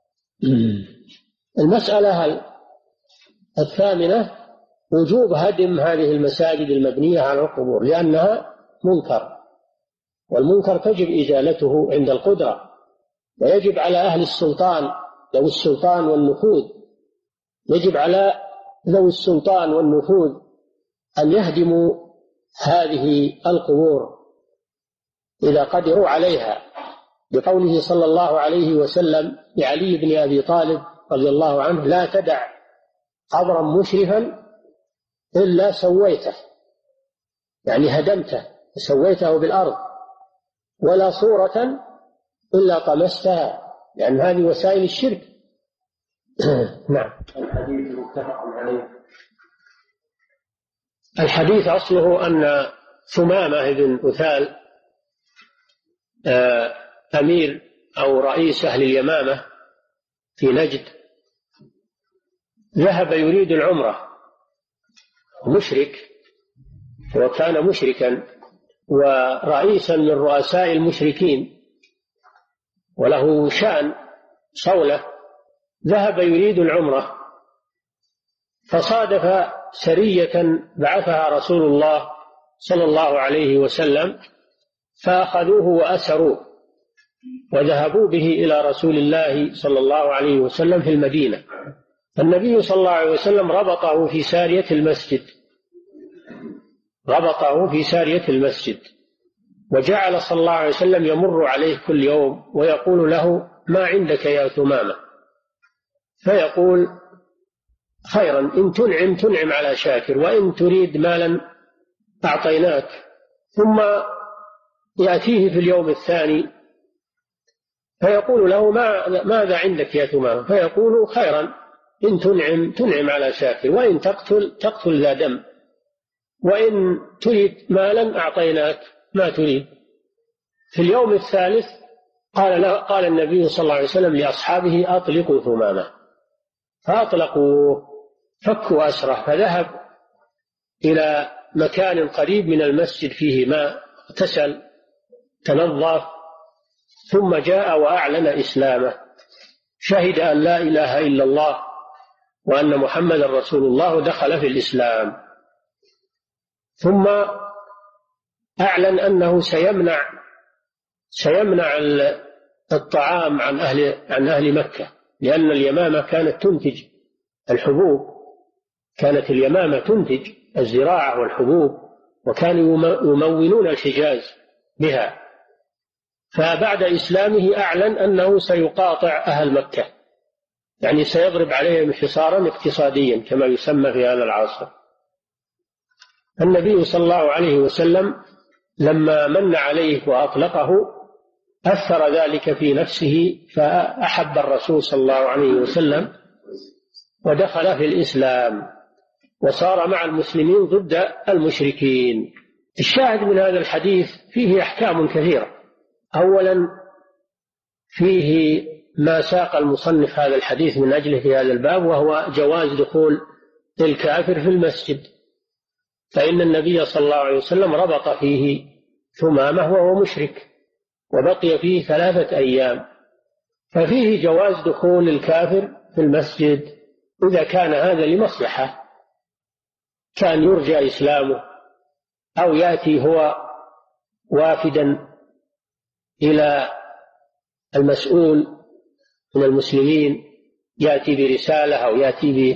[SPEAKER 3] المسألة الثامنة وجوب هدم هذه المساجد المبنية على القبور، لأنها منكر، والمنكر تجب إزالته عند القدرة، ويجب على أهل السلطان ذوي السلطان والنفوذ يجب على ذوي السلطان والنفوذ أن يهدموا هذه القبور إذا قدروا عليها، بقوله صلى الله عليه وسلم لعلي بن أبي طالب رضي الله عنه: لا تدع قبرا مشرفا إلا سويته، يعني هدمته سويته بالأرض، ولا صورة إلا طمستها، لأن هذه وسائل الشرك. نعم.
[SPEAKER 2] الحديث متفق عليه.
[SPEAKER 3] الحديث أصله أن ثمامة بن أثال أمير أو رئيس أهل اليمامة في نجد ذهب يريد العمرة، مشرك، وكان مشركا ورئيسا من رؤساء المشركين وله شأن صولة، ذهب يريد العمرة فصادف سرية بعثها رسول الله صلى الله عليه وسلم، فأخذوه وأسروه وذهبوا به إلى رسول الله صلى الله عليه وسلم في المدينة. فالنبي صلى الله عليه وسلم ربطه في سارية المسجد ربطه في سارية المسجد وجعل صلى الله عليه وسلم يمر عليه كل يوم ويقول له: ما عندك يا ثمامة؟ فيقول: خيرا، إن تنعم تنعم على شاكر، وإن تريد مالا أعطيناك. ثم يأتيه في اليوم الثاني فيقول له: ما ماذا عندك يا ثمامة؟ فيقول: خيرا، إن تنعم تنعم على شاكر، وإن تقتل تقتل ذا دم، وإن تريد مالا أعطيناك ما تريد. في اليوم الثالث قال قال النبي صلى الله عليه وسلم لأصحابه: أطلقوا ثمامة. فأطلقوا، فكوا أسره، فذهب إلى مكان قريب من المسجد فيه ماء، اغتسل، تنظف، ثم جاء وأعلن إسلامه، شهد أن لا إله إلا الله وأن محمد رسول الله، ودخل في الإسلام. ثم أعلن أنه سيمنع سيمنع الطعام عن أهل عن أهل مكة، لأن اليمامة كانت تنتج الحبوب، كانت اليمامة تنتج الزراعة والحبوب، وكانوا يمونون الحجاز بها. فبعد إسلامه أعلن أنه سيقاطع أهل مكة، يعني سيضرب عليهم حصارا اقتصاديا كما يسمى في هذا العصر. النبي صلى الله عليه وسلم لما من عليه وأطلقه أثر ذلك في نفسه، فأحب الرسول صلى الله عليه وسلم ودخل في الإسلام وصار مع المسلمين ضد المشركين. الشاهد من هذا الحديث فيه أحكام كثيرة. أولا فيه ما ساق المصنف هذا الحديث من أجله في هذا الباب، وهو جواز دخول الكافر في المسجد، فإن النبي صلى الله عليه وسلم ربط فيه ثمامة وهو مشرك وبقي فيه ثلاثة أيام، ففيه جواز دخول الكافر في المسجد إذا كان هذا لمصلحة، كان يرجى إسلامه، أو يأتي هو وافدا إلى المسؤول من المسلمين، يأتي برسالة أو يأتي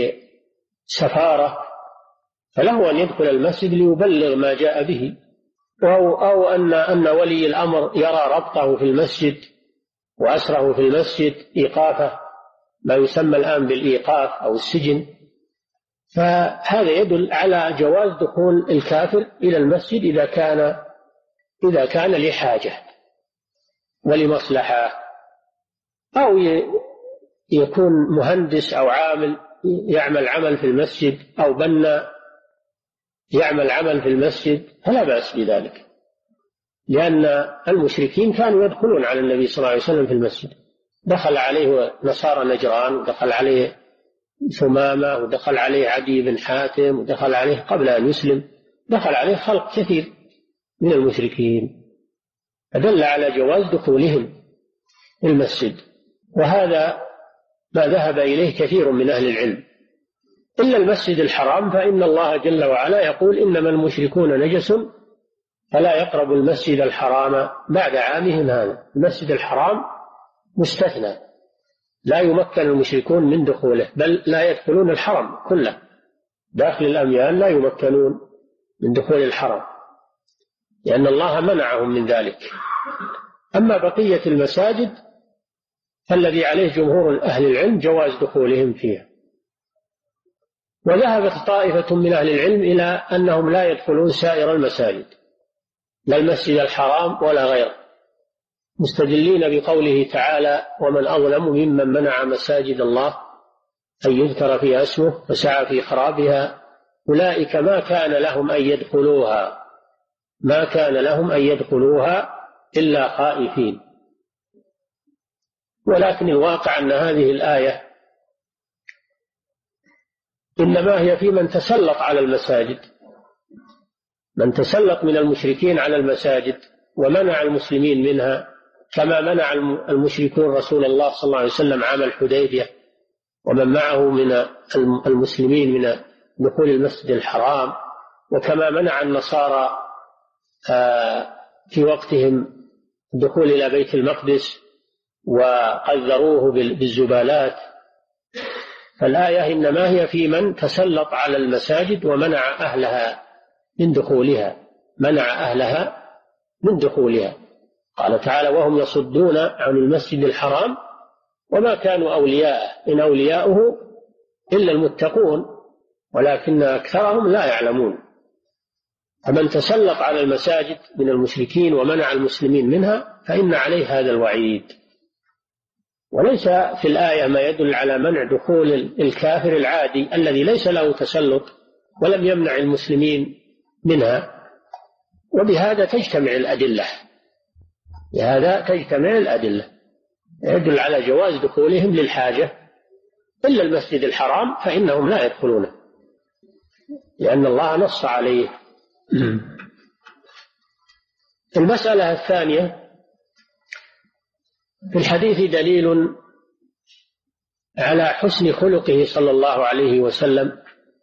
[SPEAKER 3] بسفارة، فله أن يدخل المسجد ليبلغ ما جاء به أو, أو أن, أن ولي الأمر يرى ربطه في المسجد وأسره في المسجد إيقافه، ما يسمى الآن بالإيقاف أو السجن، فهذا يدل على جواز دخول الكافر إلى المسجد إذا كان إذا كان لحاجة ولمصلحة، أو يكون مهندس أو عامل يعمل عمل في المسجد، أو بنا يعمل عمل في المسجد، فلا بأس بذلك، لأن المشركين كانوا يدخلون على النبي صلى الله عليه وسلم في المسجد. دخل عليه نصارى نجران، ودخل عليه ثمامة، ودخل عليه عدي بن حاتم، ودخل عليه قبل أن يسلم دخل عليه خلق كثير من المشركين، فدل على جواز دخولهم المسجد. وهذا ما ذهب إليه كثير من أهل العلم، إلا المسجد الحرام، فإن الله جل وعلا يقول إنما المشركون نجس فلا يقربوا المسجد الحرام بعد عامهم هذا. المسجد الحرام مستثنى، لا يمكن المشركون من دخوله، بل لا يدخلون الحرم كله، داخل الأميال لا يمكنون من دخول الحرم، لأن الله منعهم من ذلك. أما بقية المساجد فالذي عليه جمهور أهل العلم جواز دخولهم فيها. وذهبت طائفة من أهل العلم إلى أنهم لا يدخلون سائر المساجد، لا المسجد الحرام ولا غيره، مستدلين بقوله تعالى: ومن أظلم ممن منع مساجد الله أن يذكر فيها اسمه وسعى في خرابها أولئك ما كان لهم أن يدخلوها ما كان لهم أن يدخلوها إلا خائفين. ولكن الواقع أن هذه الآية إنما هي في من تسلط على المساجد، من تسلط من المشركين على المساجد ومنع المسلمين منها، كما منع المشركون رسول الله صلى الله عليه وسلم عام الحديبية ومن معه من المسلمين من دخول المسجد الحرام، وكما منع النصارى في وقتهم الدخول إلى بيت المقدس وقذروه بالزبالات. فالآية إنما هي في من تسلط على المساجد ومنع أهلها من دخولها منع أهلها من دخولها. قال تعالى: وهم يصدون عن المسجد الحرام وما كانوا أولياءه إن أولياؤه إلا المتقون ولكن أكثرهم لا يعلمون. فمن تسلط على المساجد من المشركين ومنع المسلمين منها فإن عليه هذا الوعيد. وليس في الآية ما يدل على منع دخول الكافر العادي الذي ليس له تسلط ولم يمنع المسلمين منها. وبهذا تجتمع الأدلة بهذا تجتمع الأدلة يدل على جواز دخولهم للحاجة، إلا المسجد الحرام فإنهم لا يدخلونه لأن الله نص عليه. المسألة الثانية: في الحديث دليل على حسن خلقه صلى الله عليه وسلم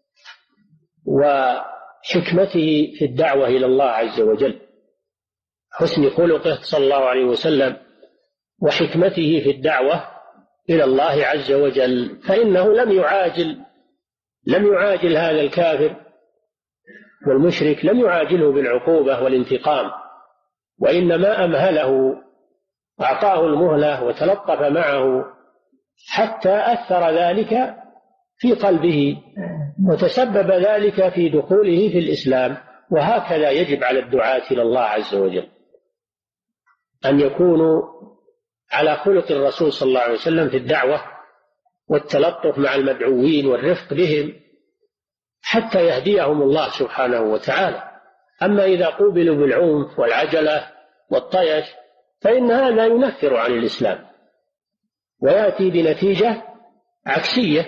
[SPEAKER 3] وحكمته في الدعوة إلى الله عز وجل. حسن خلقه صلى الله عليه وسلم وحكمته في الدعوة إلى الله عز وجل، فإنه لم يعاجل لم يعاجل هذا الكافر والمشرك، لم يعاجله بالعقوبة والانتقام، وإنما أمهله، أعطاه المهلة وتلطف معه حتى أثر ذلك في قلبه وتسبب ذلك في دخوله في الإسلام. وهكذا يجب على الدعاة إلى الله عز وجل أن يكونوا على خلق الرسول صلى الله عليه وسلم في الدعوة والتلطف مع المدعوين والرفق بهم حتى يهديهم الله سبحانه وتعالى. أما إذا قوبلوا بالعنف والعجلة والطيش فإن هذا ينفر عن الإسلام ويأتي بنتيجة عكسية.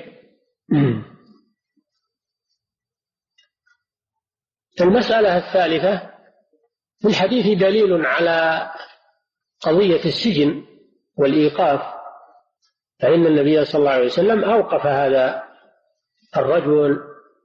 [SPEAKER 3] المسألة الثالثة: في الحديث دليل على قضية السجن والإيقاف، فإن النبي صلى الله عليه وسلم أوقف هذا الرجل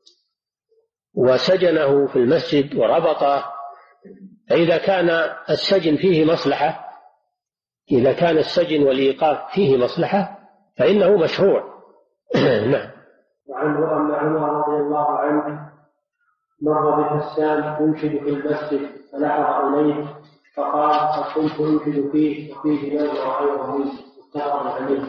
[SPEAKER 3] وسجنه في المسجد وربطه. فإذا كان السجن فيه مصلحة إذا كان السجن والإيقاف فيه مصلحة فإنه مشروع. نعم.
[SPEAKER 2] وعنه أن عمر رضي الله عنه مر بحسان ينشد في المسجد فلحظ إليه فقال قد كنت أنشد فيه وفيه من وخير منه متفق عليه.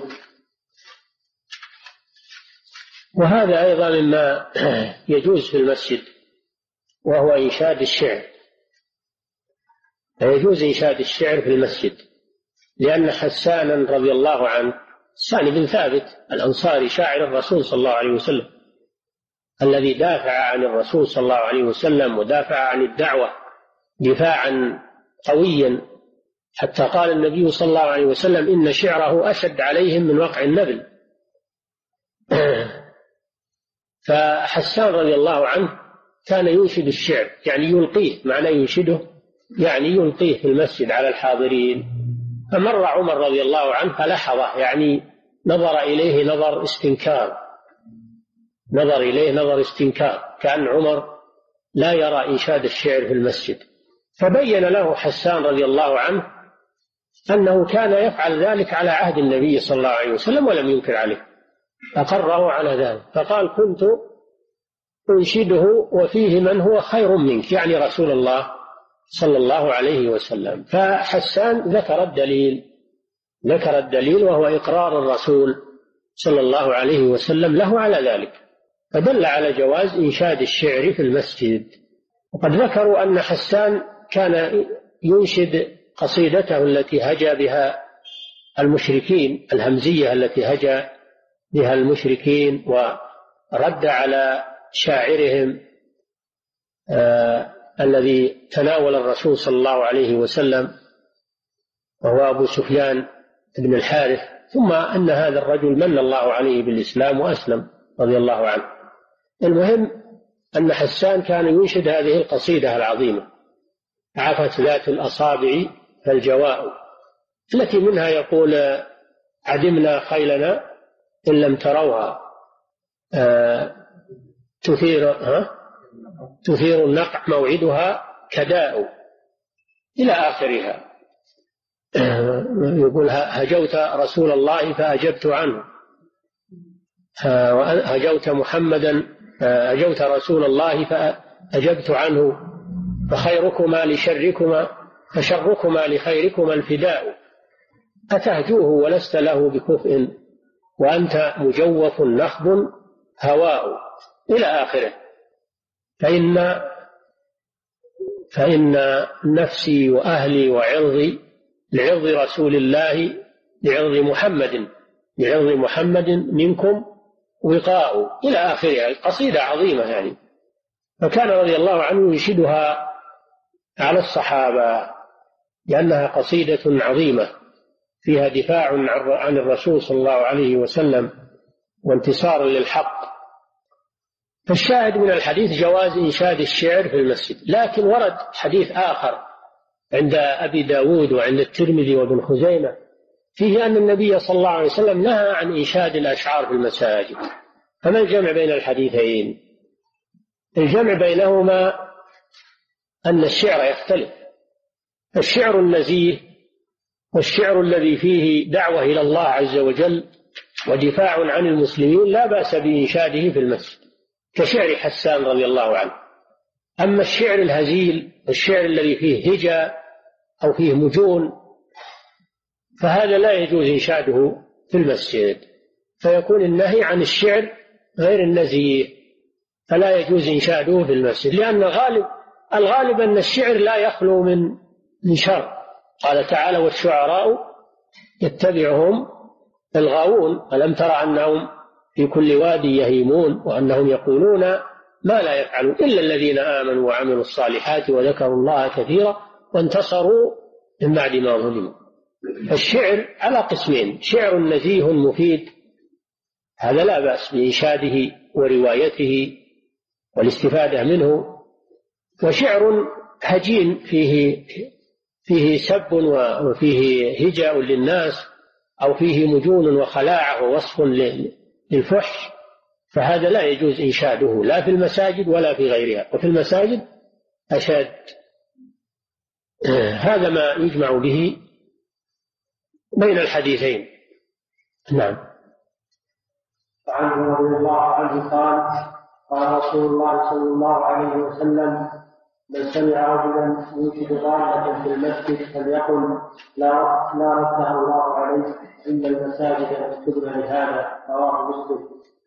[SPEAKER 3] وهذا أيضا مما يجوز في المسجد، وهو إنشاد الشعر. يجوز إنشاد الشعر في المسجد، لأن حسانا رضي الله عنه، حسان بن ثابت الأنصاري شاعر الرسول صلى الله عليه وسلم، الذي دافع عن الرسول صلى الله عليه وسلم ودافع عن الدعوة دفاعا قويا، حتى قال النبي صلى الله عليه وسلم إن شعره أشد عليهم من وقع النبل. فحسان رضي الله عنه كان ينشد الشعر، يعني يلقيه، معنى ينشده يعني يلقيه في المسجد على الحاضرين. فمر عمر رضي الله عنه فلحظه، يعني نظر إليه نظر استنكار، نظر إليه نظر استنكار، كأن عمر لا يرى إنشاد الشعر في المسجد. فبين له حسان رضي الله عنه أنه كان يفعل ذلك على عهد النبي صلى الله عليه وسلم ولم ينكر عليه، أقره على ذلك. فقال كنت أنشده وفيه من هو خير منك، يعني رسول الله صلى الله عليه وسلم. فحسان ذكر الدليل ذكر الدليل وهو إقرار الرسول صلى الله عليه وسلم له على ذلك، فدل على جواز إنشاد الشعر في المسجد. وقد ذكروا أن حسان كان ينشد قصيدته التي هجا بها المشركين، الهمزية التي هجا بها المشركين ورد على شاعرهم آه الذي تناول الرسول صلى الله عليه وسلم، وهو أبو سفيان بن الحارث. ثم أن هذا الرجل من الله عليه بالإسلام وأسلم رضي الله عنه. المهم أن حسان كان ينشد هذه القصيدة العظيمة، عفت ذات الأصابع فالجواء، التي منها يقول عدمنا خيلنا إن لم تروها آه تثير ها تثير النقع موعدها كداء إلى آخرها. يقول هجوت رسول الله فأجبت عنه، هجوت محمدا هجوت رسول الله فأجبت عنه، فخيركما لشركما فشركما لخيركما الفداء، أتهجوه ولست له بكفء وأنت مجوف نخب هواء إلى آخره. فإن فإن نفسي وأهلي وعرضي لعرض رسول الله لعرض محمد لعرض محمد منكم وقاء إلى آخرها. قصيدة عظيمة يعني. فكان رضي الله عنه ينشدها على الصحابة لأنها قصيدة عظيمة فيها دفاع عن الرسول صلى الله عليه وسلم وانتصار للحق. فالشاهد من الحديث جواز إنشاد الشعر في المسجد. لكن ورد حديث آخر عند أبي داود وعند الترمذي وابن خزيمة فيه أن النبي صلى الله عليه وسلم نهى عن إنشاد الأشعار في المساجد. فما الجمع بين الحديثين؟ الجمع بينهما أن الشعر يختلف، الشعر النزيه والشعر الذي فيه دعوة إلى الله عز وجل ودفاع عن المسلمين لا بأس بإنشاده في المسجد كشعر حسان رضي الله عنه. أما الشعر الهزيل الشعر الذي فيه هجا أو فيه مجون فهذا لا يجوز إنشاده في المسجد، فيكون النهي عن الشعر غير النزيه، فلا يجوز إنشاده في المسجد، لأن غالب الغالب أن الشعر لا يخلو من من شر. قال تعالى والشعراء يتبعهم الغاوون ألم تر أنهم في كل وادي يهيمون وأنهم يقولون ما لا يفعلون إلا الذين آمنوا وعملوا الصالحات وذكروا الله كثيرا وانتصروا من بعد ما ظلموا. الشعر على قسمين: شعر نزيه مفيد هذا لا بأس بإنشاده وروايته والاستفادة منه، وشعر هجين فيه فيه سب وفيه هجاء للناس أو فيه مجون وخلاعة ووصف للفحش، فهذا لا يجوز إنشاده لا في المساجد ولا في غيرها، وفي المساجد أشد. هذا ما يجمع به بين الحديثين. نعم.
[SPEAKER 2] وعنه رضي الله عنه قال قال رسول الله صلى الله عليه وسلم من سمع رجلا ينشد ضالة في المسجد فليقل لا لا ردها الله عليه إن المساجد تبنى لهذا. رواه مسلم.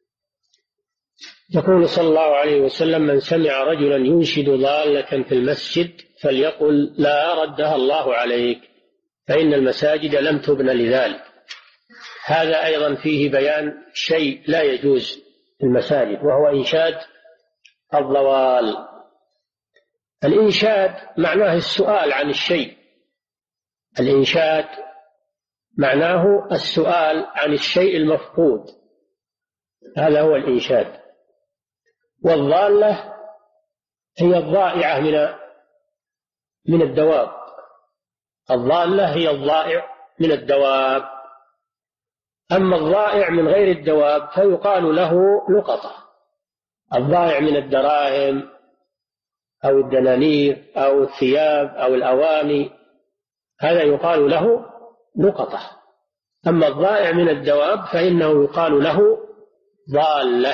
[SPEAKER 3] يقول صلى الله عليه وسلم: من سمع رجلا ينشد ضالة في المسجد فليقل لا ردها الله عليك فإن المساجد لم تبن لذلك. هذا أيضا فيه بيان شيء لا يجوز في المساجد، وهو إنشاد الضوال. الإنشاد معناه السؤال عن الشيء، الإنشاد معناه السؤال عن الشيء المفقود، هذا هو الإنشاد. والضالة هي الضائعة من من الدواب، الضالة هي الضائع من الدواب. أما الضائع من غير الدواب فيقال له لقطة. الضائع من الدراهم أو الدنانير أو الثياب أو الأواني هذا يقال له لقطة. أما الضائع من الدواب فإنه يقال له ضالة.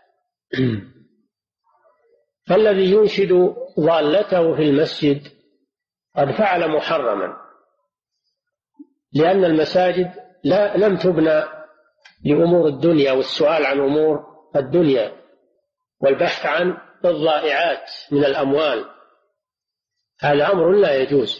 [SPEAKER 3] فالذي ينشد ضالته في المسجد قد فعل محرما، لأن المساجد لا لم تبنى لأمور الدنيا والسؤال عن أمور الدنيا والبحث عن الضائعات من الأموال، هذا أمر لا يجوز.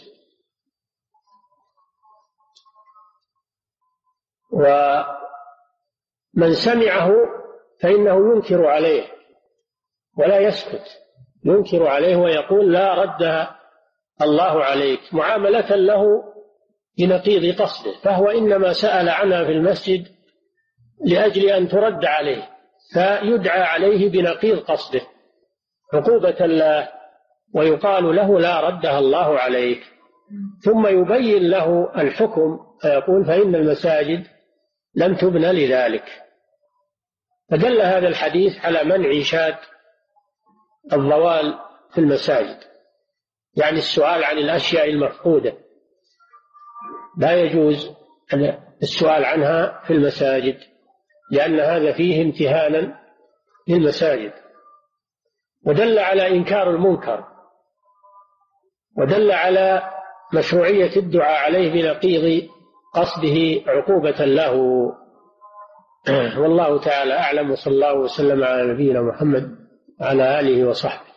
[SPEAKER 3] ومن سمعه فإنه ينكر عليه ولا يسكت، ينكر عليه ويقول لا ردها الله عليك، معاملة له بنقيض قصده، فهو إنما سأل عنها في المسجد لأجل أن ترد عليه، فيدعى عليه بنقيض قصده عقوبة له، ويقال له لا ردها الله عليك، ثم يبين له الحكم فيقول فإن المساجد لم تبنى لذلك. فدل هذا الحديث على منع إنشاد الضوال في المساجد، يعني السؤال عن الأشياء المفقودة لا يجوز السؤال عنها في المساجد، لأن هذا فيه امتهانا للمساجد. ودل على إنكار المنكر، ودل على مشروعية الدعاء عليه بنقيض قصده عقوبة له. والله تعالى أعلم، وصلى الله وسلم على نبينا محمد وعلى آله وصحبه.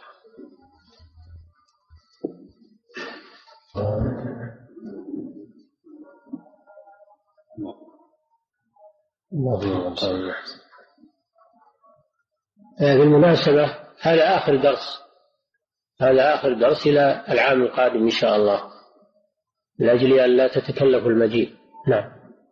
[SPEAKER 3] بالمناسبة هذا آخر درس، هذا آخر درس إلى العام القادم إن شاء الله، لأجل أن لا تتكلف المجيء. نعم.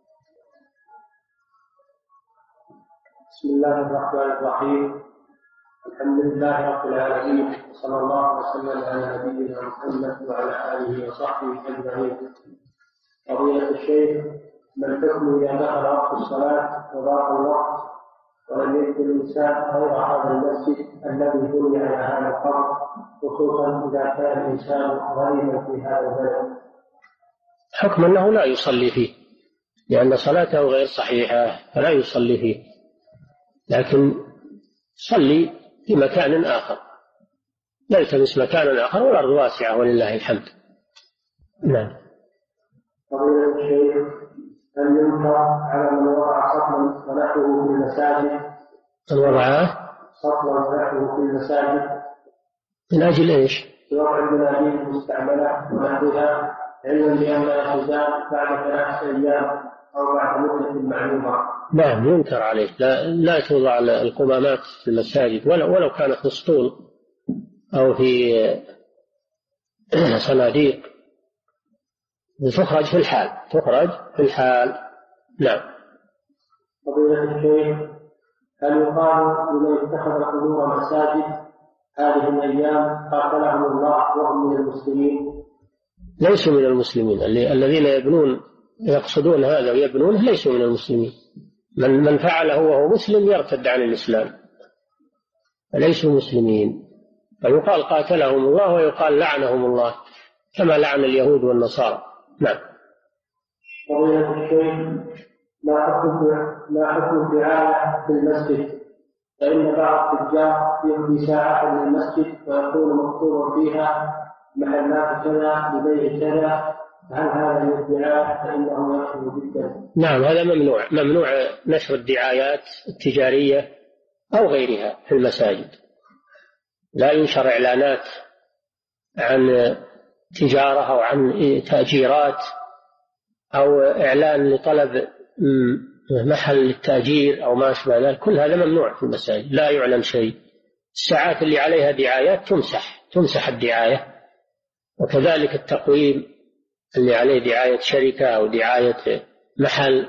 [SPEAKER 2] بسم الله الرحمن الرحيم. الحمد لله رب العالمين، صلى الله وسلم على نبينا محمد وعلى آله وصحبه أجمعين. فضيلة الشيخ، ما الحكم إذا دخل وقت الصلاة وضاق الوقت ولم يدخل الإنسان غير هذا المسجد الذي بني على هذا القبر، خصوصا إذا كان الإنسان غريبا في هذا البلد؟
[SPEAKER 3] حكم أنه لا يصلي فيه، لأن صلاته غير صحيحة فلا يصلي فيه، لكن صلي في مكان آخر، يلتمس مكان آخر، والأرض واسعة ولله الحمد. نعم.
[SPEAKER 2] فضيلة الشيخ، هل ينكر على من وضع سطلا ونحوه في المساجد؟
[SPEAKER 3] من وضع
[SPEAKER 2] سطلا ونحوه في المساجد
[SPEAKER 3] من أجل إيش؟
[SPEAKER 2] وضع المناديل المستعملة ونحوها، علما بأنها تزال بعد ثلاث أيام أو بعد مدة معلومة؟
[SPEAKER 3] نعم، ينكر عليه، لا, لا توضع القمامات في المساجد، ولو, ولو كانت في اسطول أو في صناديق، تخرج في الحال، تخرج في الحال. نعم.
[SPEAKER 2] فضيلة الشيخ، هل يقال لمن اتخذ القبور مساجد هذه الأيام قاتلهم الله وهم من المسلمين؟
[SPEAKER 3] ليسوا من المسلمين، الذين يبنون يقصدون هذا ويبنونه ليسوا من المسلمين. من من فعله وهو مسلم يرتد عن الإسلام، فليسوا مسلمين. فيقال قاتلهم الله ويقال لعنهم الله كما لعن اليهود والنصارى. نعم.
[SPEAKER 2] فضيلة الشيخ، ما حكم ما حكم الدعاء في المسجد فإن بعض التجار يهدي ساعة من المسجد ويكون مكتوبا فيها محلات كذا لبيع كذا، هل هذا الادعاء فإنه يخطئ جدا؟
[SPEAKER 3] نعم، هذا ممنوع، ممنوع نشر الدعايات التجارية أو غيرها في المساجد. لا ينشر إعلانات عن تجارة أو عن تأجيرات أو إعلان لطلب محل للتأجير أو ما أشبه ذلك، كل هذا ممنوع في المساجد، لا يعلن شيء. الساعات اللي عليها دعايات تمسح تمسح الدعاية، وكذلك التقويم اللي عليه دعاية شركة أو دعاية محل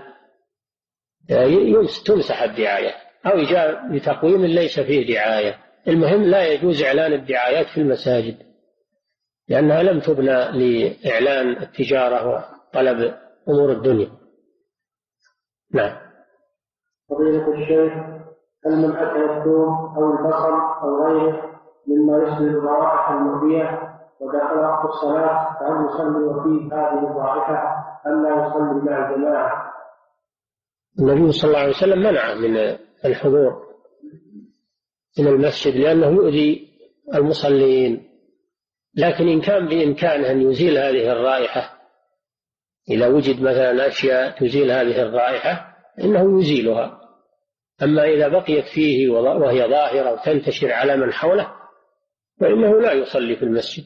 [SPEAKER 3] تمسح الدعاية، أو يجاء بتقويم ليس فيه دعاية. المهم لا يجوز إعلان الدعايات في المساجد، لأنها لم تبنى لإعلان التجارة وطلب أمور الدنيا. نعم.
[SPEAKER 2] فضيلة الشيخ، هل من أكل الثوم أو البصل أو غيره مما يسلب الروائح المؤذية ودخل وقت الصلاة فهل يصلي وفيه هذه الرائحة أم لا يصلي مع الجماعة؟
[SPEAKER 3] النبي صلى الله عليه وسلم منع من الحضور من المسجد لأنه يؤذي المصلين، لكن إن كان بإمكانه أن يزيل هذه الرائحة، إذا وجد مثلا أشياء تزيل هذه الرائحة إنه يزيلها. أما إذا بقيت فيه وهي ظاهرة وتنتشر على من حوله فإنه لا يصلي في المسجد،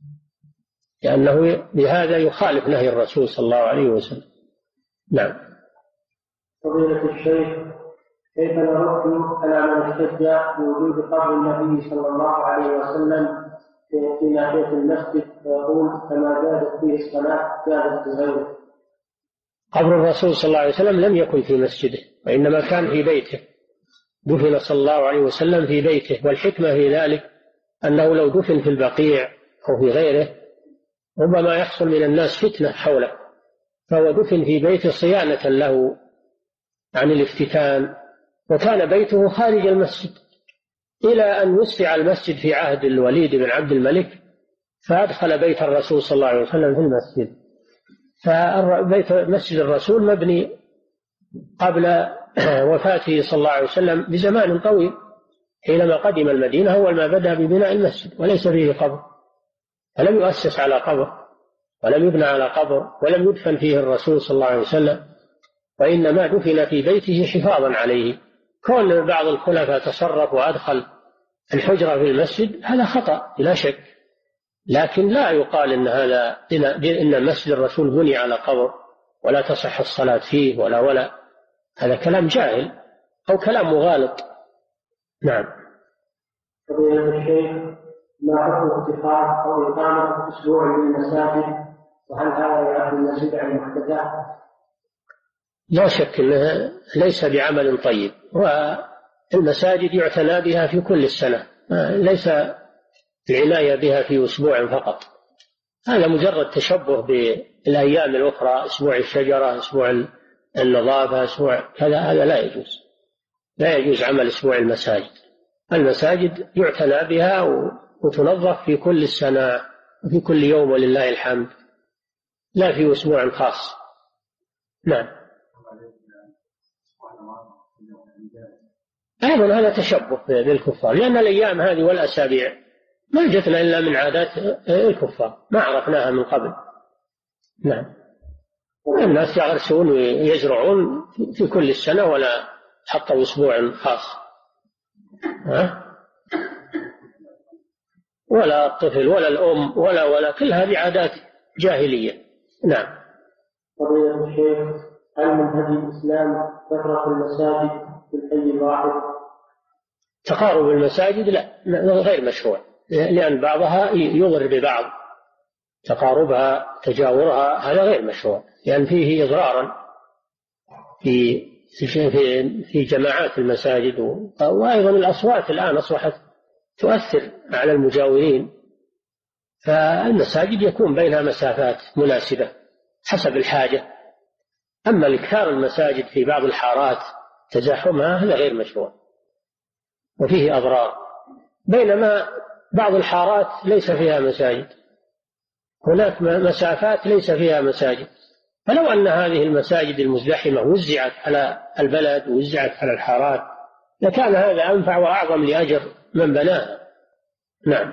[SPEAKER 3] لأنه بهذا يخالف نهي الرسول صلى الله عليه وسلم. نعم.
[SPEAKER 2] فضيلة الشيخ، كيف نرد على من احتج بوجود قبر النبي صلى الله عليه وسلم في ناحية المسجد فيقول كما زادت فيه الصلاة زادت في غيره؟
[SPEAKER 3] قبر الرسول صلى الله عليه وسلم لم يكن في مسجده، وإنما كان في بيته، دفن صلى الله عليه وسلم في بيته، والحكمة في ذلك أنه لو دفن في البقيع أو في غيره ربما يحصل من الناس فتنة حوله، فهو دفن في بيته صيانة له عن الافتتان، وكان بيته خارج المسجد إلى أن وسع المسجد في عهد الوليد بن عبد الملك فأدخل بيت الرسول صلى الله عليه وسلم في المسجد. فبيت مسجد الرسول مبني قبل وفاته صلى الله عليه وسلم بزمان طويل، حينما قدم المدينة أول ما بدأ ببناء المسجد، وليس فيه قبر، فلم يؤسس على قبر ولم يبنى على قبر ولم يدفن فيه الرسول صلى الله عليه وسلم، وإنما دفن في بيته حفاظا عليه. كون بعض الخلفاء تصرف وأدخل الحجرة في المسجد هذا خطأ لا شك، لكن لا يقال إن هذا إن مسجد الرسول بني على قبر ولا تصح الصلاة فيه ولا ولا هذا كلام جاهل أو كلام مغالط. نعم.
[SPEAKER 2] فضيلة الشيخ، ما حكم اتخاذ أو إقامة أسبوع للمساجد، وهل هذا يعد من البدع المحدثة؟
[SPEAKER 3] لا شك أنها ليس بعمل طيب، والمساجد يعتنى بها في كل السنة، ليس العناية بها في أسبوع فقط، هذا مجرد تشبه بالأيام الأخرى، أسبوع الشجرة، أسبوع النظافة، أسبوع كذا، هذا لا يجوز، لا يجوز عمل أسبوع المساجد. المساجد يعتنى بها وتنظف في كل السنة وفي كل يوم ولله الحمد، لا في أسبوع خاص. نعم. أيضا هذا تشبه بالكفار، لأن الأيام هذه والأسابيع ما جتنا إلا من عادات الكفار، ما عرفناها من قبل. نعم. الناس يغرسون ويزرعون في كل السنة ولا حطوا أسبوع خاص، ها؟ ولا الطفل ولا الأم ولا ولا كل هذه عادات جاهلية. نعم.
[SPEAKER 2] فضيلة الشيخ، هل من هدي الإسلام تفرق المساجد في الحي الواحد؟
[SPEAKER 3] تقارب المساجد لا، غير مشروع، لأن بعضها يضر ببعض، تقاربها تجاورها هذا غير مشروع، لأن فيه إضرارا في في في جماعات المساجد، وأيضا الأصوات الآن أصبحت تؤثر على المجاورين، فالمساجد يكون بينها مسافات مناسبة حسب الحاجة. أما إكثار المساجد في بعض الحارات تزاحمها هذا غير مشروع وفيه أضرار، بينما بعض الحارات ليس فيها مساجد، هناك مسافات ليس فيها مساجد، فلو أن هذه المساجد المزدحمة وزعت على البلد ووزعت على الحارات لكان هذا أنفع وأعظم لأجر من بناها. نعم.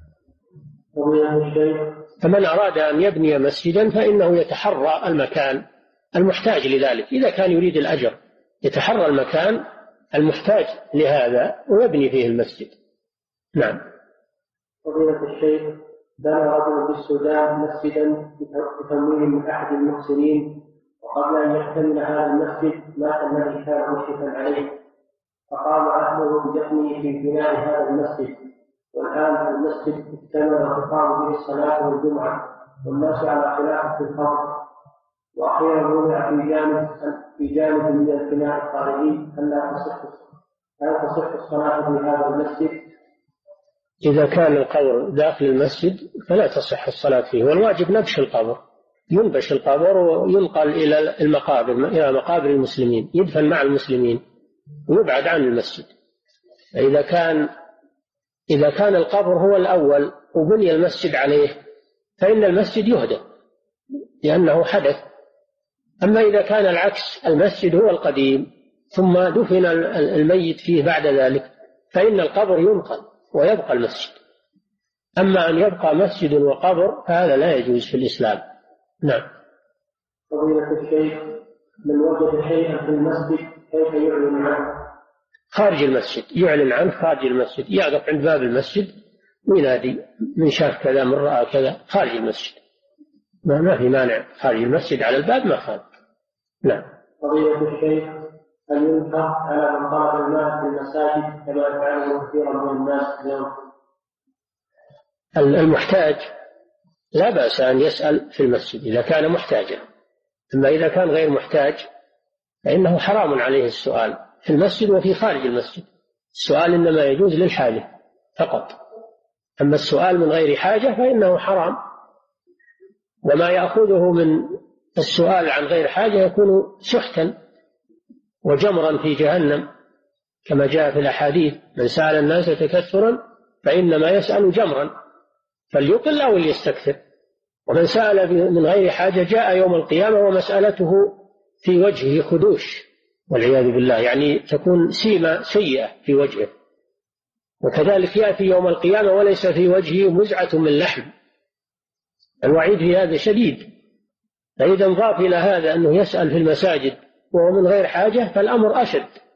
[SPEAKER 3] فمن أراد أن يبني مسجدا فإنه يتحرى المكان المحتاج لذلك، إذا كان يريد الأجر يتحرى المكان المحتاج لهذا ويبني فيه المسجد. نعم.
[SPEAKER 2] فضيلة الشيخ، بنى رجل في السودان مسجدا بتمويل من أحد المحسنين، وقبل أن يكتمل هذا المسجد مات الذي كان مشرفا عليه، فقام أهله بدفنه في بناء هذا المسجد، والآن المسجد اكتمل وتقام به الصلاة والجمعة والناس على خلافه في القبر، وأخيرا وضع في جانب في جانب من البناء الخارجي، ألا تصح هل تصح الصلاة في هذا المسجد؟
[SPEAKER 3] إذا كان القبر داخل المسجد فلا تصح الصلاة فيه، والواجب نبش القبر، ينبش القبر وينقل إلى المقابر، إلى مقابر المسلمين، يدفن مع المسلمين ويبعد عن المسجد. إذا كان إذا كان القبر هو الأول وبني المسجد عليه فإن المسجد يهدم لأنه حدث. أما إذا كان العكس، المسجد هو القديم ثم دفن الميت فيه بعد ذلك، فإن القبر ينقل ويبقى المسجد. أما أن يبقى مسجد وقبر فهذا لا يجوز في الإسلام. نعم.
[SPEAKER 2] فضيلة الشيخ، من وجد شيئا في المسجد كيف يعلن عنه؟
[SPEAKER 3] خارج المسجد يعلن عنه، خارج المسجد يقف عند باب المسجد وينادي من شاف كذا من رأى كذا، خارج المسجد ما, ما في مانع، خارج المسجد على الباب ما خالف. نعم.
[SPEAKER 2] فضيلة الشيخ، هل ينكر على من طلب المال في المساجد كما يفعله كثيرا من الناس اليوم؟
[SPEAKER 3] المحتاج لا بأس أن يسأل في المسجد إذا كان محتاجا، أما إذا كان غير محتاج فإنه حرام عليه السؤال في المسجد وفي خارج المسجد. السؤال إنما يجوز للحاجة فقط، أما السؤال من غير حاجة فإنه حرام، وما يأخذه من السؤال عن غير حاجة يكون سحتا وجمرا في جهنم، كما جاء في الأحاديث: من سأل الناس تكثرا فإنما يسأل جمرا فليقل أو ليستكثر، ومن سأل من غير حاجة جاء يوم القيامة ومسألته في وجهه خدوش والعياذ بالله، يعني تكون سيمة سيئة في وجهه، وكذلك يأتي يوم القيامة وليس في وجهه مزعة من لحم. الوعيد في هذا شديد. فإذا انضاف إلى هذا أنه يسأل في المساجد وهو من غير حاجة فالأمر أشد.